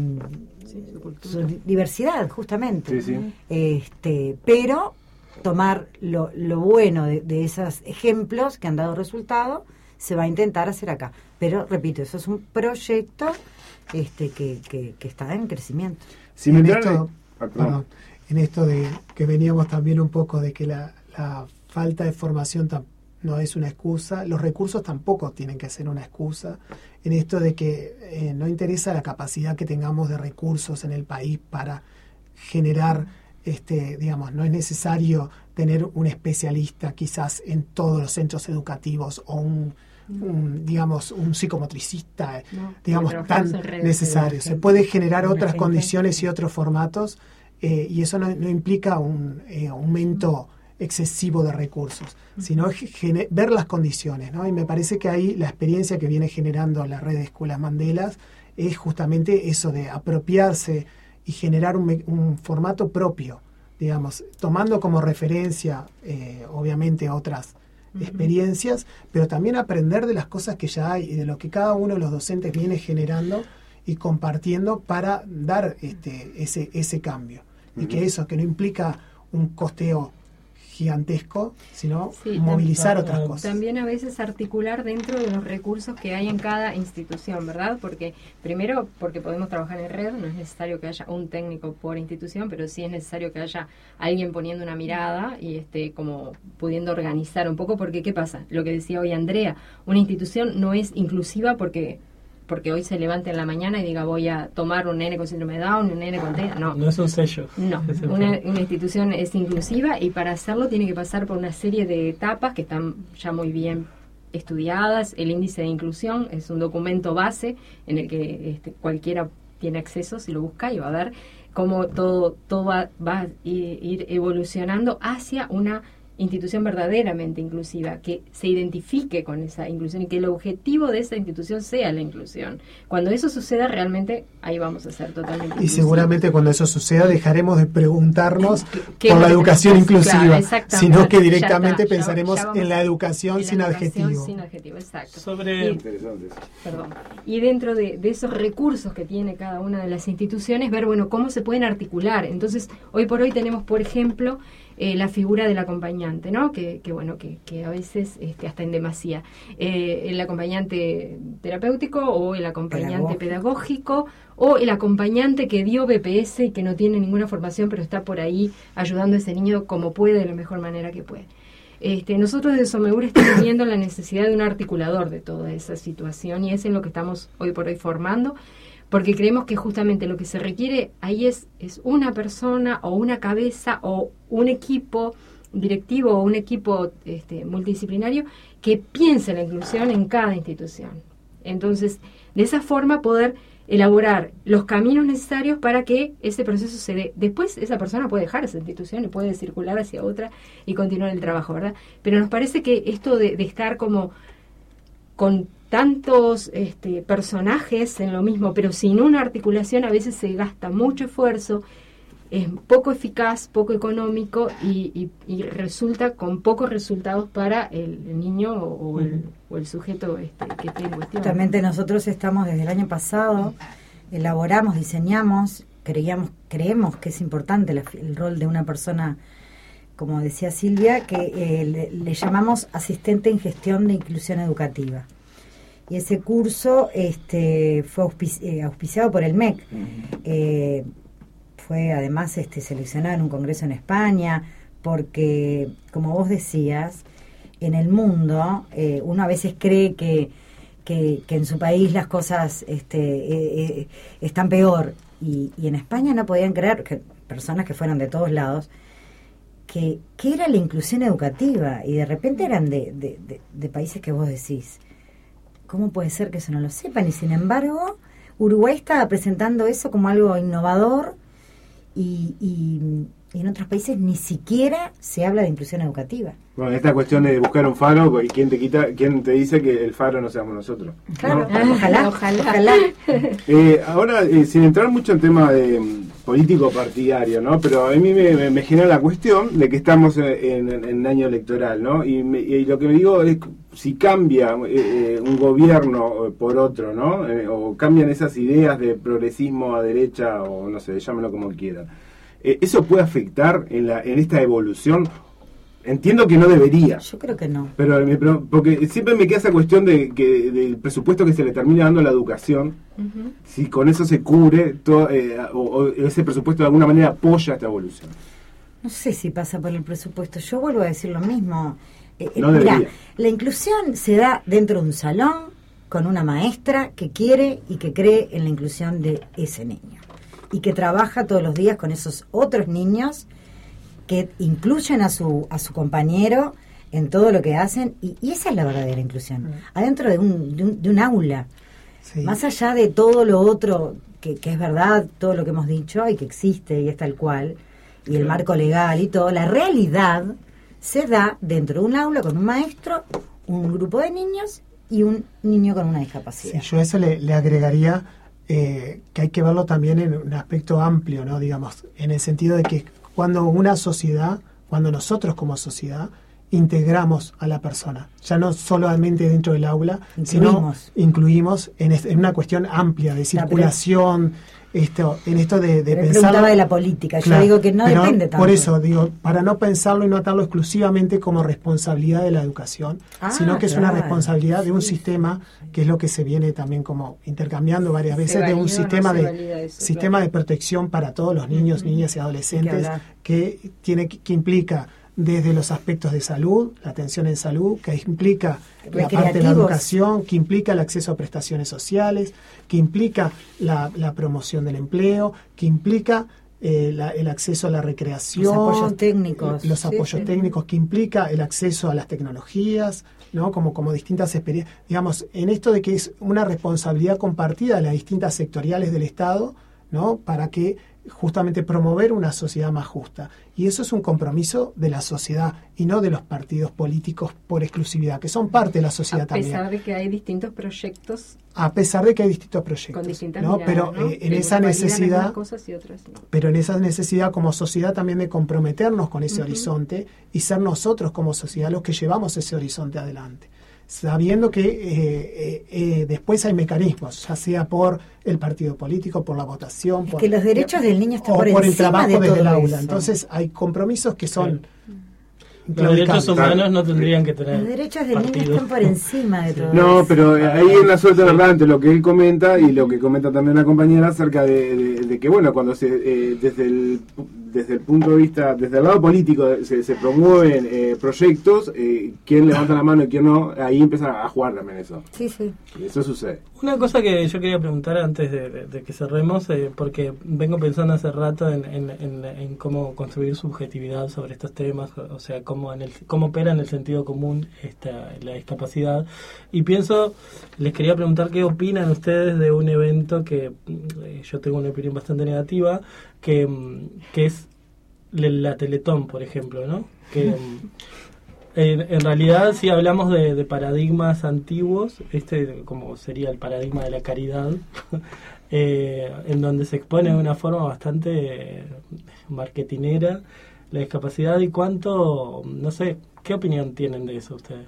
su di- diversidad justamente. Sí, sí. Este, pero tomar lo, lo bueno de, de esos ejemplos que han dado resultado se va a intentar hacer acá. Pero repito, eso es un proyecto este que, que, que está en crecimiento. Si me en, traen- esto, Ah, perdón. perdón, en esto de que veníamos también un poco de que la, la falta de formación tam- no es una excusa, los recursos tampoco tienen que ser una excusa, en esto de que eh, no interesa la capacidad que tengamos de recursos en el país para generar, este, digamos, no es necesario tener un especialista quizás en todos los centros educativos o un, un, digamos, un psicomotricista, No, digamos, porque tan trabajamos en redes. necesario. Se puede generar Una otras gente- condiciones y otros formatos eh, y eso no, no implica un eh, aumento excesivo de recursos, sino gene- ver las condiciones, ¿no? Y me parece que ahí la experiencia que viene generando la red de escuelas Mandelas es justamente eso de apropiarse y generar un, me- un formato propio, digamos, tomando como referencia, eh, obviamente, otras experiencias, pero también aprender de las cosas que ya hay y de lo que cada uno de los docentes viene generando y compartiendo para dar este ese ese cambio. Y que eso, que no implica un costeo gigantesco, sino Sí, movilizar tam- otras tam- cosas. También a veces articular dentro de los recursos que hay en cada institución, ¿verdad? Porque primero, porque podemos trabajar en red, no es necesario que haya un técnico por institución, pero sí es necesario que haya alguien poniendo una mirada y este como pudiendo organizar un poco, porque ¿qué pasa? Lo que decía hoy Andrea, una institución no es inclusiva porque porque hoy se levante en la mañana y diga voy a tomar un nene con síndrome de Down, un nene con T E A, no. No es un sello. No, Es el una, faro. una institución es inclusiva y para hacerlo tiene que pasar por una serie de etapas que están ya muy bien estudiadas. El índice de inclusión es un documento base en el que este, cualquiera tiene acceso si lo busca y va a ver cómo todo, todo va, va a ir ir evolucionando hacia una institución verdaderamente inclusiva, que se identifique con esa inclusión y que el objetivo de esa institución sea la inclusión. Cuando eso suceda, realmente ahí vamos a ser totalmente Y inclusivos. seguramente cuando eso suceda dejaremos de preguntarnos ¿Qué por es la lo que educación tenemos? inclusiva, Claro, exactamente. sino que Ya directamente está, ya- pensaremos ya vamos en la a- educación en la sin educación adjetivo. sin adjetivo, exacto. Sobre Y- Interesante eso. Perdón. Y dentro de, de esos recursos que tiene cada una de las instituciones, ver, bueno, cómo se pueden articular. Entonces, hoy por hoy tenemos, por ejemplo, eh, la figura del acompañante, ¿no? Que, que bueno, que, que a veces este, hasta en demasía. Eh, el acompañante terapéutico o el acompañante pedagógico o el acompañante que dio B P S y que no tiene ninguna formación, pero está por ahí ayudando a ese niño como puede, de la mejor manera que puede. Este, nosotros desde Somegura estamos viendo la necesidad de un articulador de toda esa situación y es en lo que estamos hoy por hoy formando, porque creemos que justamente lo que se requiere ahí es, es una persona o una cabeza o un equipo directivo o un equipo este, multidisciplinario que piense la inclusión en cada institución. Entonces, de esa forma poder elaborar los caminos necesarios para que ese proceso se dé. Después esa persona puede dejar esa institución y puede circular hacia otra y continuar el trabajo, ¿verdad? Pero nos parece que esto de, de estar como con tantos este, personajes en lo mismo, pero sin una articulación, a veces se gasta mucho esfuerzo, es poco eficaz, poco económico y, y, y resulta con pocos resultados para el, el niño o, o, el, o el sujeto este, que esté en cuestión. Justamente nosotros estamos desde el año pasado, elaboramos, diseñamos, creíamos, creemos que es importante la, el rol de una persona, como decía Silvia, que eh, le, le llamamos asistente en gestión de inclusión educativa. Y ese curso este, fue auspici- eh, auspiciado por el M E C. Eh, fue además este, seleccionado en un congreso en España, porque, como vos decías, en el mundo eh, uno a veces cree que, que, que en su país las cosas este, eh, eh, están peor, y, y en España no podían creer, que personas que fueron de todos lados, que, que era la inclusión educativa, y de repente eran de, de, de, de países que vos decís, ¿cómo puede ser que eso no lo sepan? Y sin embargo, Uruguay estaba presentando eso como algo innovador, y, y, y en otros países ni siquiera se habla de inclusión educativa. Bueno, esta cuestión de buscar un faro, ¿y quién te quita, quién te dice que el faro no seamos nosotros? Claro, ¿No? ojalá, ojalá, ojalá. Eh, ahora, eh, sin entrar mucho en tema de mm, político partidario, ¿no? Pero a mí me, me, me genera la cuestión de que estamos en, en, en año electoral, ¿no? Y, me, y lo que me digo es, si cambia eh, un gobierno por otro, ¿no? Eh, o cambian esas ideas de progresismo a derecha, o no sé, llámenlo como quieran. Eh, ¿Eso puede afectar en, la, en esta evolución? Entiendo que no debería. Yo creo que no. Pero, me- pero- porque siempre me queda esa cuestión de que del presupuesto que se le termina dando a la educación, Ujú. si con eso se cubre todo, eh, o, o ese presupuesto de alguna manera apoya esta evolución. No sé si pasa por el presupuesto. Yo vuelvo a decir lo mismo. Eh, eh, No mirá, debería. la inclusión se da dentro de un salón con una maestra que quiere y que cree en la inclusión de ese niño y que trabaja todos los días con esos otros niños que incluyen a su a su compañero en todo lo que hacen, y, y esa es la verdadera inclusión, adentro de un, de un, de un aula. Sí. Más allá de todo lo otro que, que es verdad, todo lo que hemos dicho y que existe y es tal cual, y el marco legal y todo, la realidad se da dentro de un aula con un maestro, un grupo de niños y un niño con una Sí, discapacidad. yo a eso le, le agregaría eh, que hay que verlo también en un aspecto amplio, ¿no? Digamos, en el sentido de que cuando una sociedad, cuando nosotros como sociedad integramos a la persona, ya no solamente dentro del aula, Incluimos. sino incluimos en, es- en una cuestión amplia de circulación, esto, en esto de, de Pero pensar. preguntaba de la política, yo digo que no depende tanto. Por eso digo, para no pensarlo y no atarlo exclusivamente como responsabilidad de la educación, Ah, sino que es una claro. responsabilidad de un Sí, sistema, que es lo que se viene también como intercambiando varias Se veces, de un validó, sistema no se de valida eso, sistema claro. de protección para todos los niños, Ujú. niñas y Hay adolescentes, que hablar. que tiene que, que implica desde los aspectos de salud, la atención en salud, que implica la parte de la Recreativos. educación, que implica el acceso a prestaciones sociales, que implica la, la promoción del empleo, que implica eh, la- el acceso a la recreación, Los apoyos técnicos. los Sí, apoyos sí. técnicos, que implica el acceso a las tecnologías, ¿no? Como, como distintas experiencias, digamos, en esto de que es una responsabilidad compartida de las distintas sectoriales del Estado, ¿no? Para que justamente promover una sociedad más justa. Y eso es un compromiso de la sociedad y no de los partidos políticos por exclusividad, que son parte de la sociedad también. A pesar también. de que hay distintos proyectos. A pesar de que hay distintos proyectos. Con distintas ¿no? miradas, Pero ¿no? eh, en que esa necesidad, cosas y otras no. pero en esa necesidad como sociedad también de comprometernos con ese uh-huh. horizonte y ser nosotros como sociedad los que llevamos ese horizonte adelante. Sabiendo que eh, eh, eh, después hay mecanismos, ya sea por el partido político, por la votación, es por, que los derechos del niño están o por, por el encima trabajo de desde todo el aula. eso. Entonces hay compromisos que son sí. Los derechos humanos no tendrían que tener los derechos del partido. niño están por encima de todo No, eso. pero ahí hay una suerte de verdad entre lo que él comenta y lo que comenta también la compañera acerca de, de, de que, bueno, cuando se eh, desde el desde el punto de vista, desde el lado político se, se promueven eh, proyectos, eh, quién levanta la mano y quién no, ahí empieza a jugar también eso. Sí, sí. Y eso sucede. Una cosa que yo quería preguntar antes de, de, de que cerremos, eh, porque vengo pensando hace rato en, en, en, en cómo construir subjetividad sobre estos temas, o sea, cómo, en el, cómo opera en el sentido común esta, la discapacidad, y pienso, les quería preguntar qué opinan ustedes de un evento que eh, yo tengo una opinión bastante negativa, que, que es la Teletón, por ejemplo, ¿no? Que en, en realidad, si hablamos de, de paradigmas antiguos, este como sería el paradigma de la caridad, eh, en donde se expone de una forma bastante eh, marketinera la discapacidad, y cuánto, no sé, ¿qué opinión tienen de eso ustedes?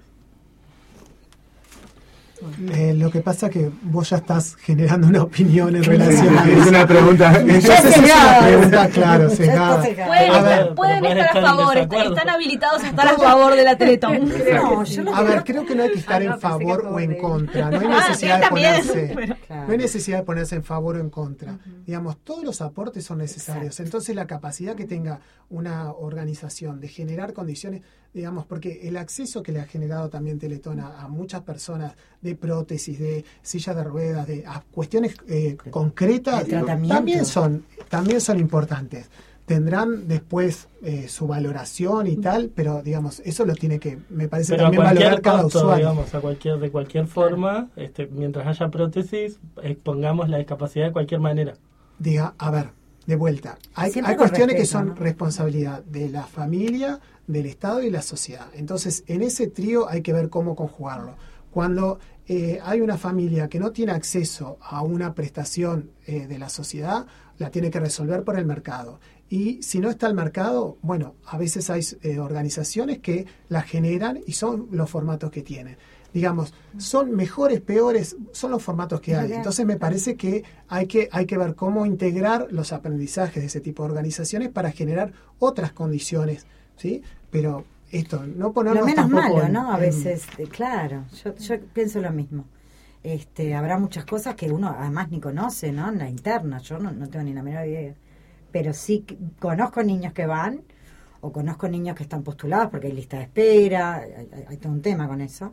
Eh, lo que pasa que vos ya estás generando una opinión en relación a Es eso. una pregunta. Entonces es una pregunta, claro, sesgada. Pueden, A ver, pueden pueden estar a estar en favor, desacuerdo. están habilitados a estar a favor de la Teletón. No, yo lo A que ver, creo que no hay que estar Ah, no, en pensé que favor todo o en de- contra. No hay Ah, sí, necesidad de también. ponerse. Pero- Claro. No hay necesidad de ponerse en favor o en contra. Digamos, todos los aportes son necesarios. Exacto. Entonces, la capacidad que tenga una organización de generar condiciones, digamos, porque el acceso que le ha generado también Teletón a, a muchas personas de prótesis, de sillas de ruedas, de a cuestiones eh, concretas, De tratamiento. también son, también son importantes. Tendrán después eh, su valoración y tal, pero digamos, eso lo tiene que, me parece, Pero a también cualquier valorar cada costo, usuario. digamos, a cualquier, de cualquier forma, este, mientras haya prótesis, expongamos la discapacidad de cualquier manera. Diga, a ver, de vuelta. Hay, Siempre hay con cuestiones que respeto, son ¿no? responsabilidad de la familia, del Estado y la sociedad. Entonces, en ese trío hay que ver cómo conjugarlo. Cuando eh, hay una familia que no tiene acceso a una prestación eh, de la sociedad, la tiene que resolver por el mercado. Y si no está el mercado, bueno, a veces hay eh, organizaciones que la generan y son los formatos que tienen. Digamos, son mejores, peores, son los formatos que hay. Entonces me parece que hay que hay que ver cómo integrar los aprendizajes de ese tipo de organizaciones para generar otras condiciones, ¿sí? Pero esto, no ponernos Lo menos tampoco malo, en- ¿no? A en- veces, eh, claro, yo, yo pienso lo mismo. Este, habrá muchas cosas que uno además ni conoce, ¿no? En la interna, yo no, no tengo ni la menor idea. Pero sí que- conozco niños que van, o conozco niños que están postulados porque hay lista de espera, hay, hay- hay todo un tema con eso.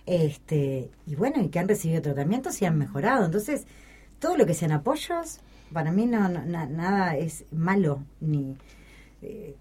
Este, y bueno, y que han recibido tratamientos y han mejorado. Entonces, todo lo que sean apoyos, para mí no, no- na- nada es malo ni eh,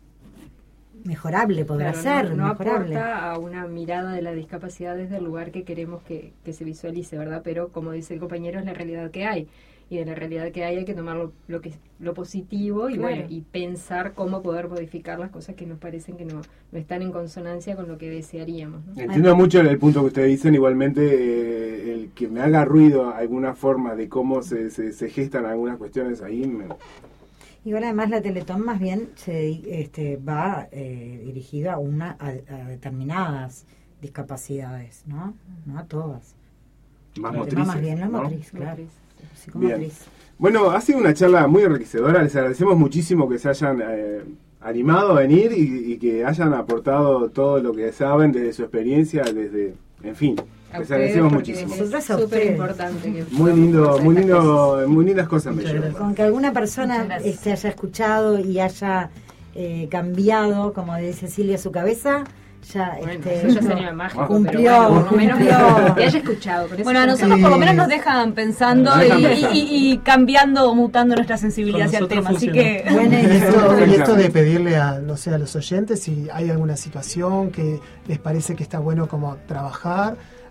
mejorable, podrá Claro, ser no, no mejorable. aporta a una mirada de la discapacidad desde el lugar que queremos que, que se visualice, ¿verdad? Pero como dice el compañero, es la realidad que hay. Y de la realidad que hay hay que tomar lo, lo, que, lo positivo y, Claro. bueno, y pensar cómo poder modificar las cosas que nos parecen que no, no están en consonancia con lo que desearíamos, ¿no? Entiendo mucho el, el punto que ustedes dicen, igualmente eh, el que me haga ruido alguna forma de cómo se, se, se gestan algunas cuestiones ahí. Me... Igual además la Teletón más bien se dedi- este, va eh, dirigida a, una, a, a determinadas discapacidades, ¿no? No a todas. Más El motrices, tema más bien la ¿no? motriz, claro. Motriz. Psicomotriz. Bueno, ha sido una charla muy enriquecedora, les agradecemos muchísimo que se hayan eh, animado a venir y, y que hayan aportado todo lo que saben desde su experiencia, desde, en fin, A les ustedes, agradecemos porque muchísimo. es Nosotras a súper ustedes. importante. que Muy podamos lindo, conocer muy estas cosas. lindo, muy lindas cosas me Muchas llevo. gracias. Con que alguna persona Muchas gracias. este, haya escuchado y haya eh, cambiado, como dice Silvia, su cabeza, ya Bueno, este, eso ya sería mágico, cumplió, pero bueno, por lo menos cumplió. que haya escuchado. con eso Bueno, a con nosotros que- por lo menos nos dejan pensando Nos dejan y, pensando. y- y cambiando o mutando nuestra sensibilidad Con hacia el nosotros tema. Así funciona. que Buena Y idea. esto, y esto de pedirle a, no sé, a los oyentes si hay alguna situación que les parece que está bueno como trabajar,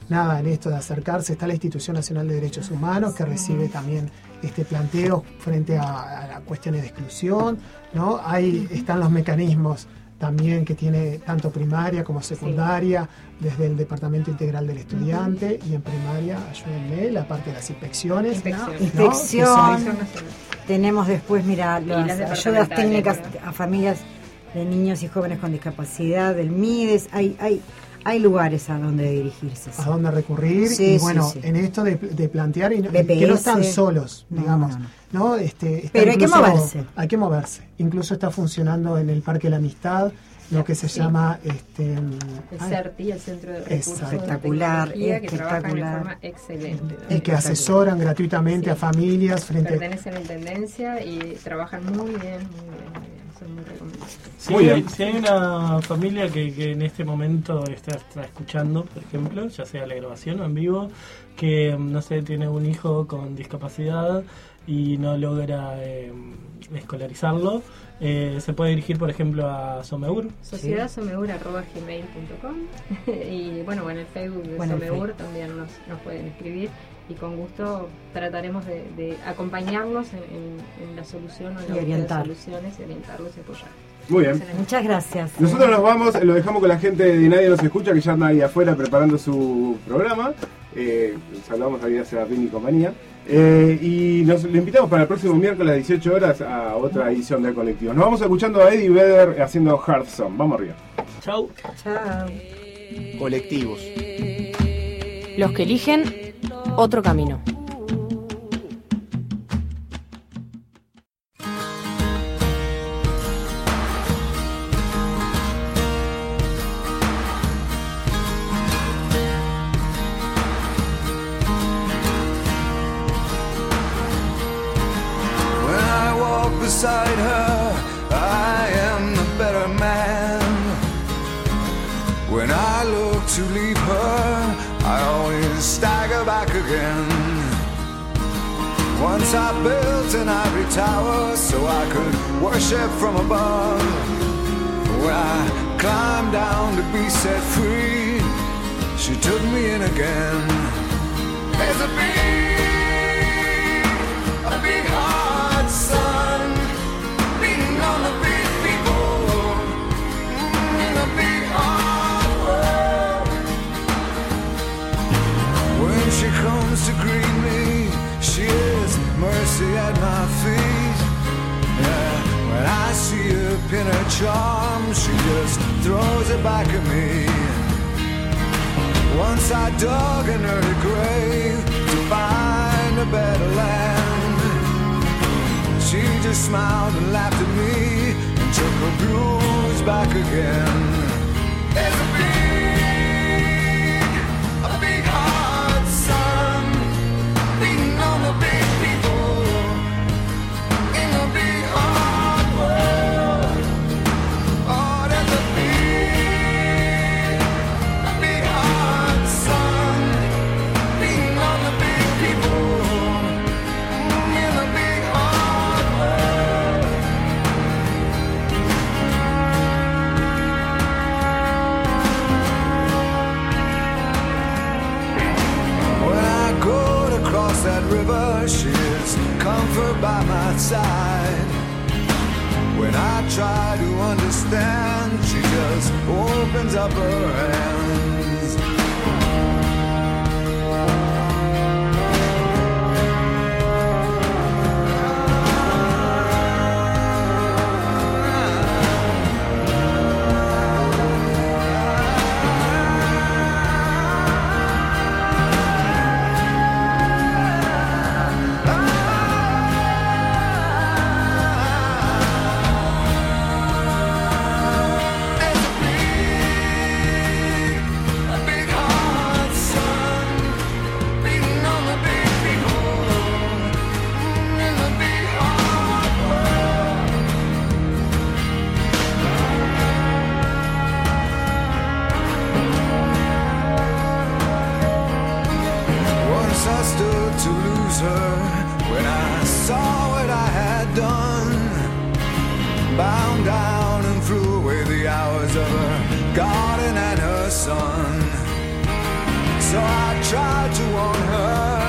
nada, en esto de acercarse. Está la Institución Nacional de Derechos Humanos, que recibe también este planteo frente a, a cuestiones de exclusión, ¿no? Ahí están los mecanismos también que tiene tanto primaria como secundaria, sí. desde el Departamento Integral del Estudiante, uh-huh. y en primaria, ayúdenme, la parte de las inspecciones. Inspección. ¿no? Inspección. Son, tenemos después, mira, las, las ayudas técnicas a familias de niños y jóvenes con discapacidad, del MIDES, hay, hay, hay lugares a donde dirigirse. Sí. A dónde recurrir, sí, y sí, bueno, sí. en esto de, de plantear, y no, B P S, que no están solos, no, digamos. No, no. ¿no? Este, Pero hay que moverse. Hay que moverse. Incluso está funcionando en el Parque La Amistad, lo que se sí. llama este el CERTI, el Centro de Recursos espectacular, de Tecnología, que espectacular. trabajan de forma excelente. Y que asesoran gratuitamente sí. a familias frente. Pertenecen a la Intendencia y trabajan muy bien, muy bien, muy bien. Son muy recomendables. Si, muy hay, si hay una familia que, que en este momento está, está escuchando, por ejemplo, ya sea la grabación o en vivo, que no sé, tiene un hijo con discapacidad y no logra eh, escolarizarlo, eh, se puede dirigir, por ejemplo, a Someur. Sociedad Someur arroba gmail punto com y bueno, en el Facebook de bueno, Someur Facebook. También nos, nos pueden escribir y con gusto trataremos de, de acompañarnos en, en, en la solución o en la búsqueda de soluciones y orientarlos y apoyarlos. Muy bien. Muchas gracias. Nosotros nos vamos, lo dejamos con la gente de Nadie Nos Escucha, que ya anda ahí afuera preparando su programa. Eh, saludamos a Vida Serafín y compañía. Eh, y nos le invitamos para el próximo miércoles a dieciocho horas a otra edición de Colectivos. Nos vamos escuchando a Eddie Vedder haciendo Heart Song. Vamos arriba. Chau. Chao. Colectivos. Los que eligen otro camino. Beside her, I am the better man. When I look to leave her, I always stagger back again. Once I built an ivory tower so I could worship from above. When I climbed down to be set free, she took me in again. There's a big, a big hard sun on the big people in the big hard world. When she comes to greet me, she is mercy at my feet. Yeah, when I see her pin her charm, she just throws it back at me. Once I dug an early grave to find a better land. She just smiled and laughed at me and took her blues back again. There's a big, a big hard sun beating on the big people in the big hard world. Oh, there's a big, a big hard sun beating on the big people in the big hard world. When I go to cross that river, she is comfort by my side. When I try to understand, she just opens up her hands. So I tried to warn her.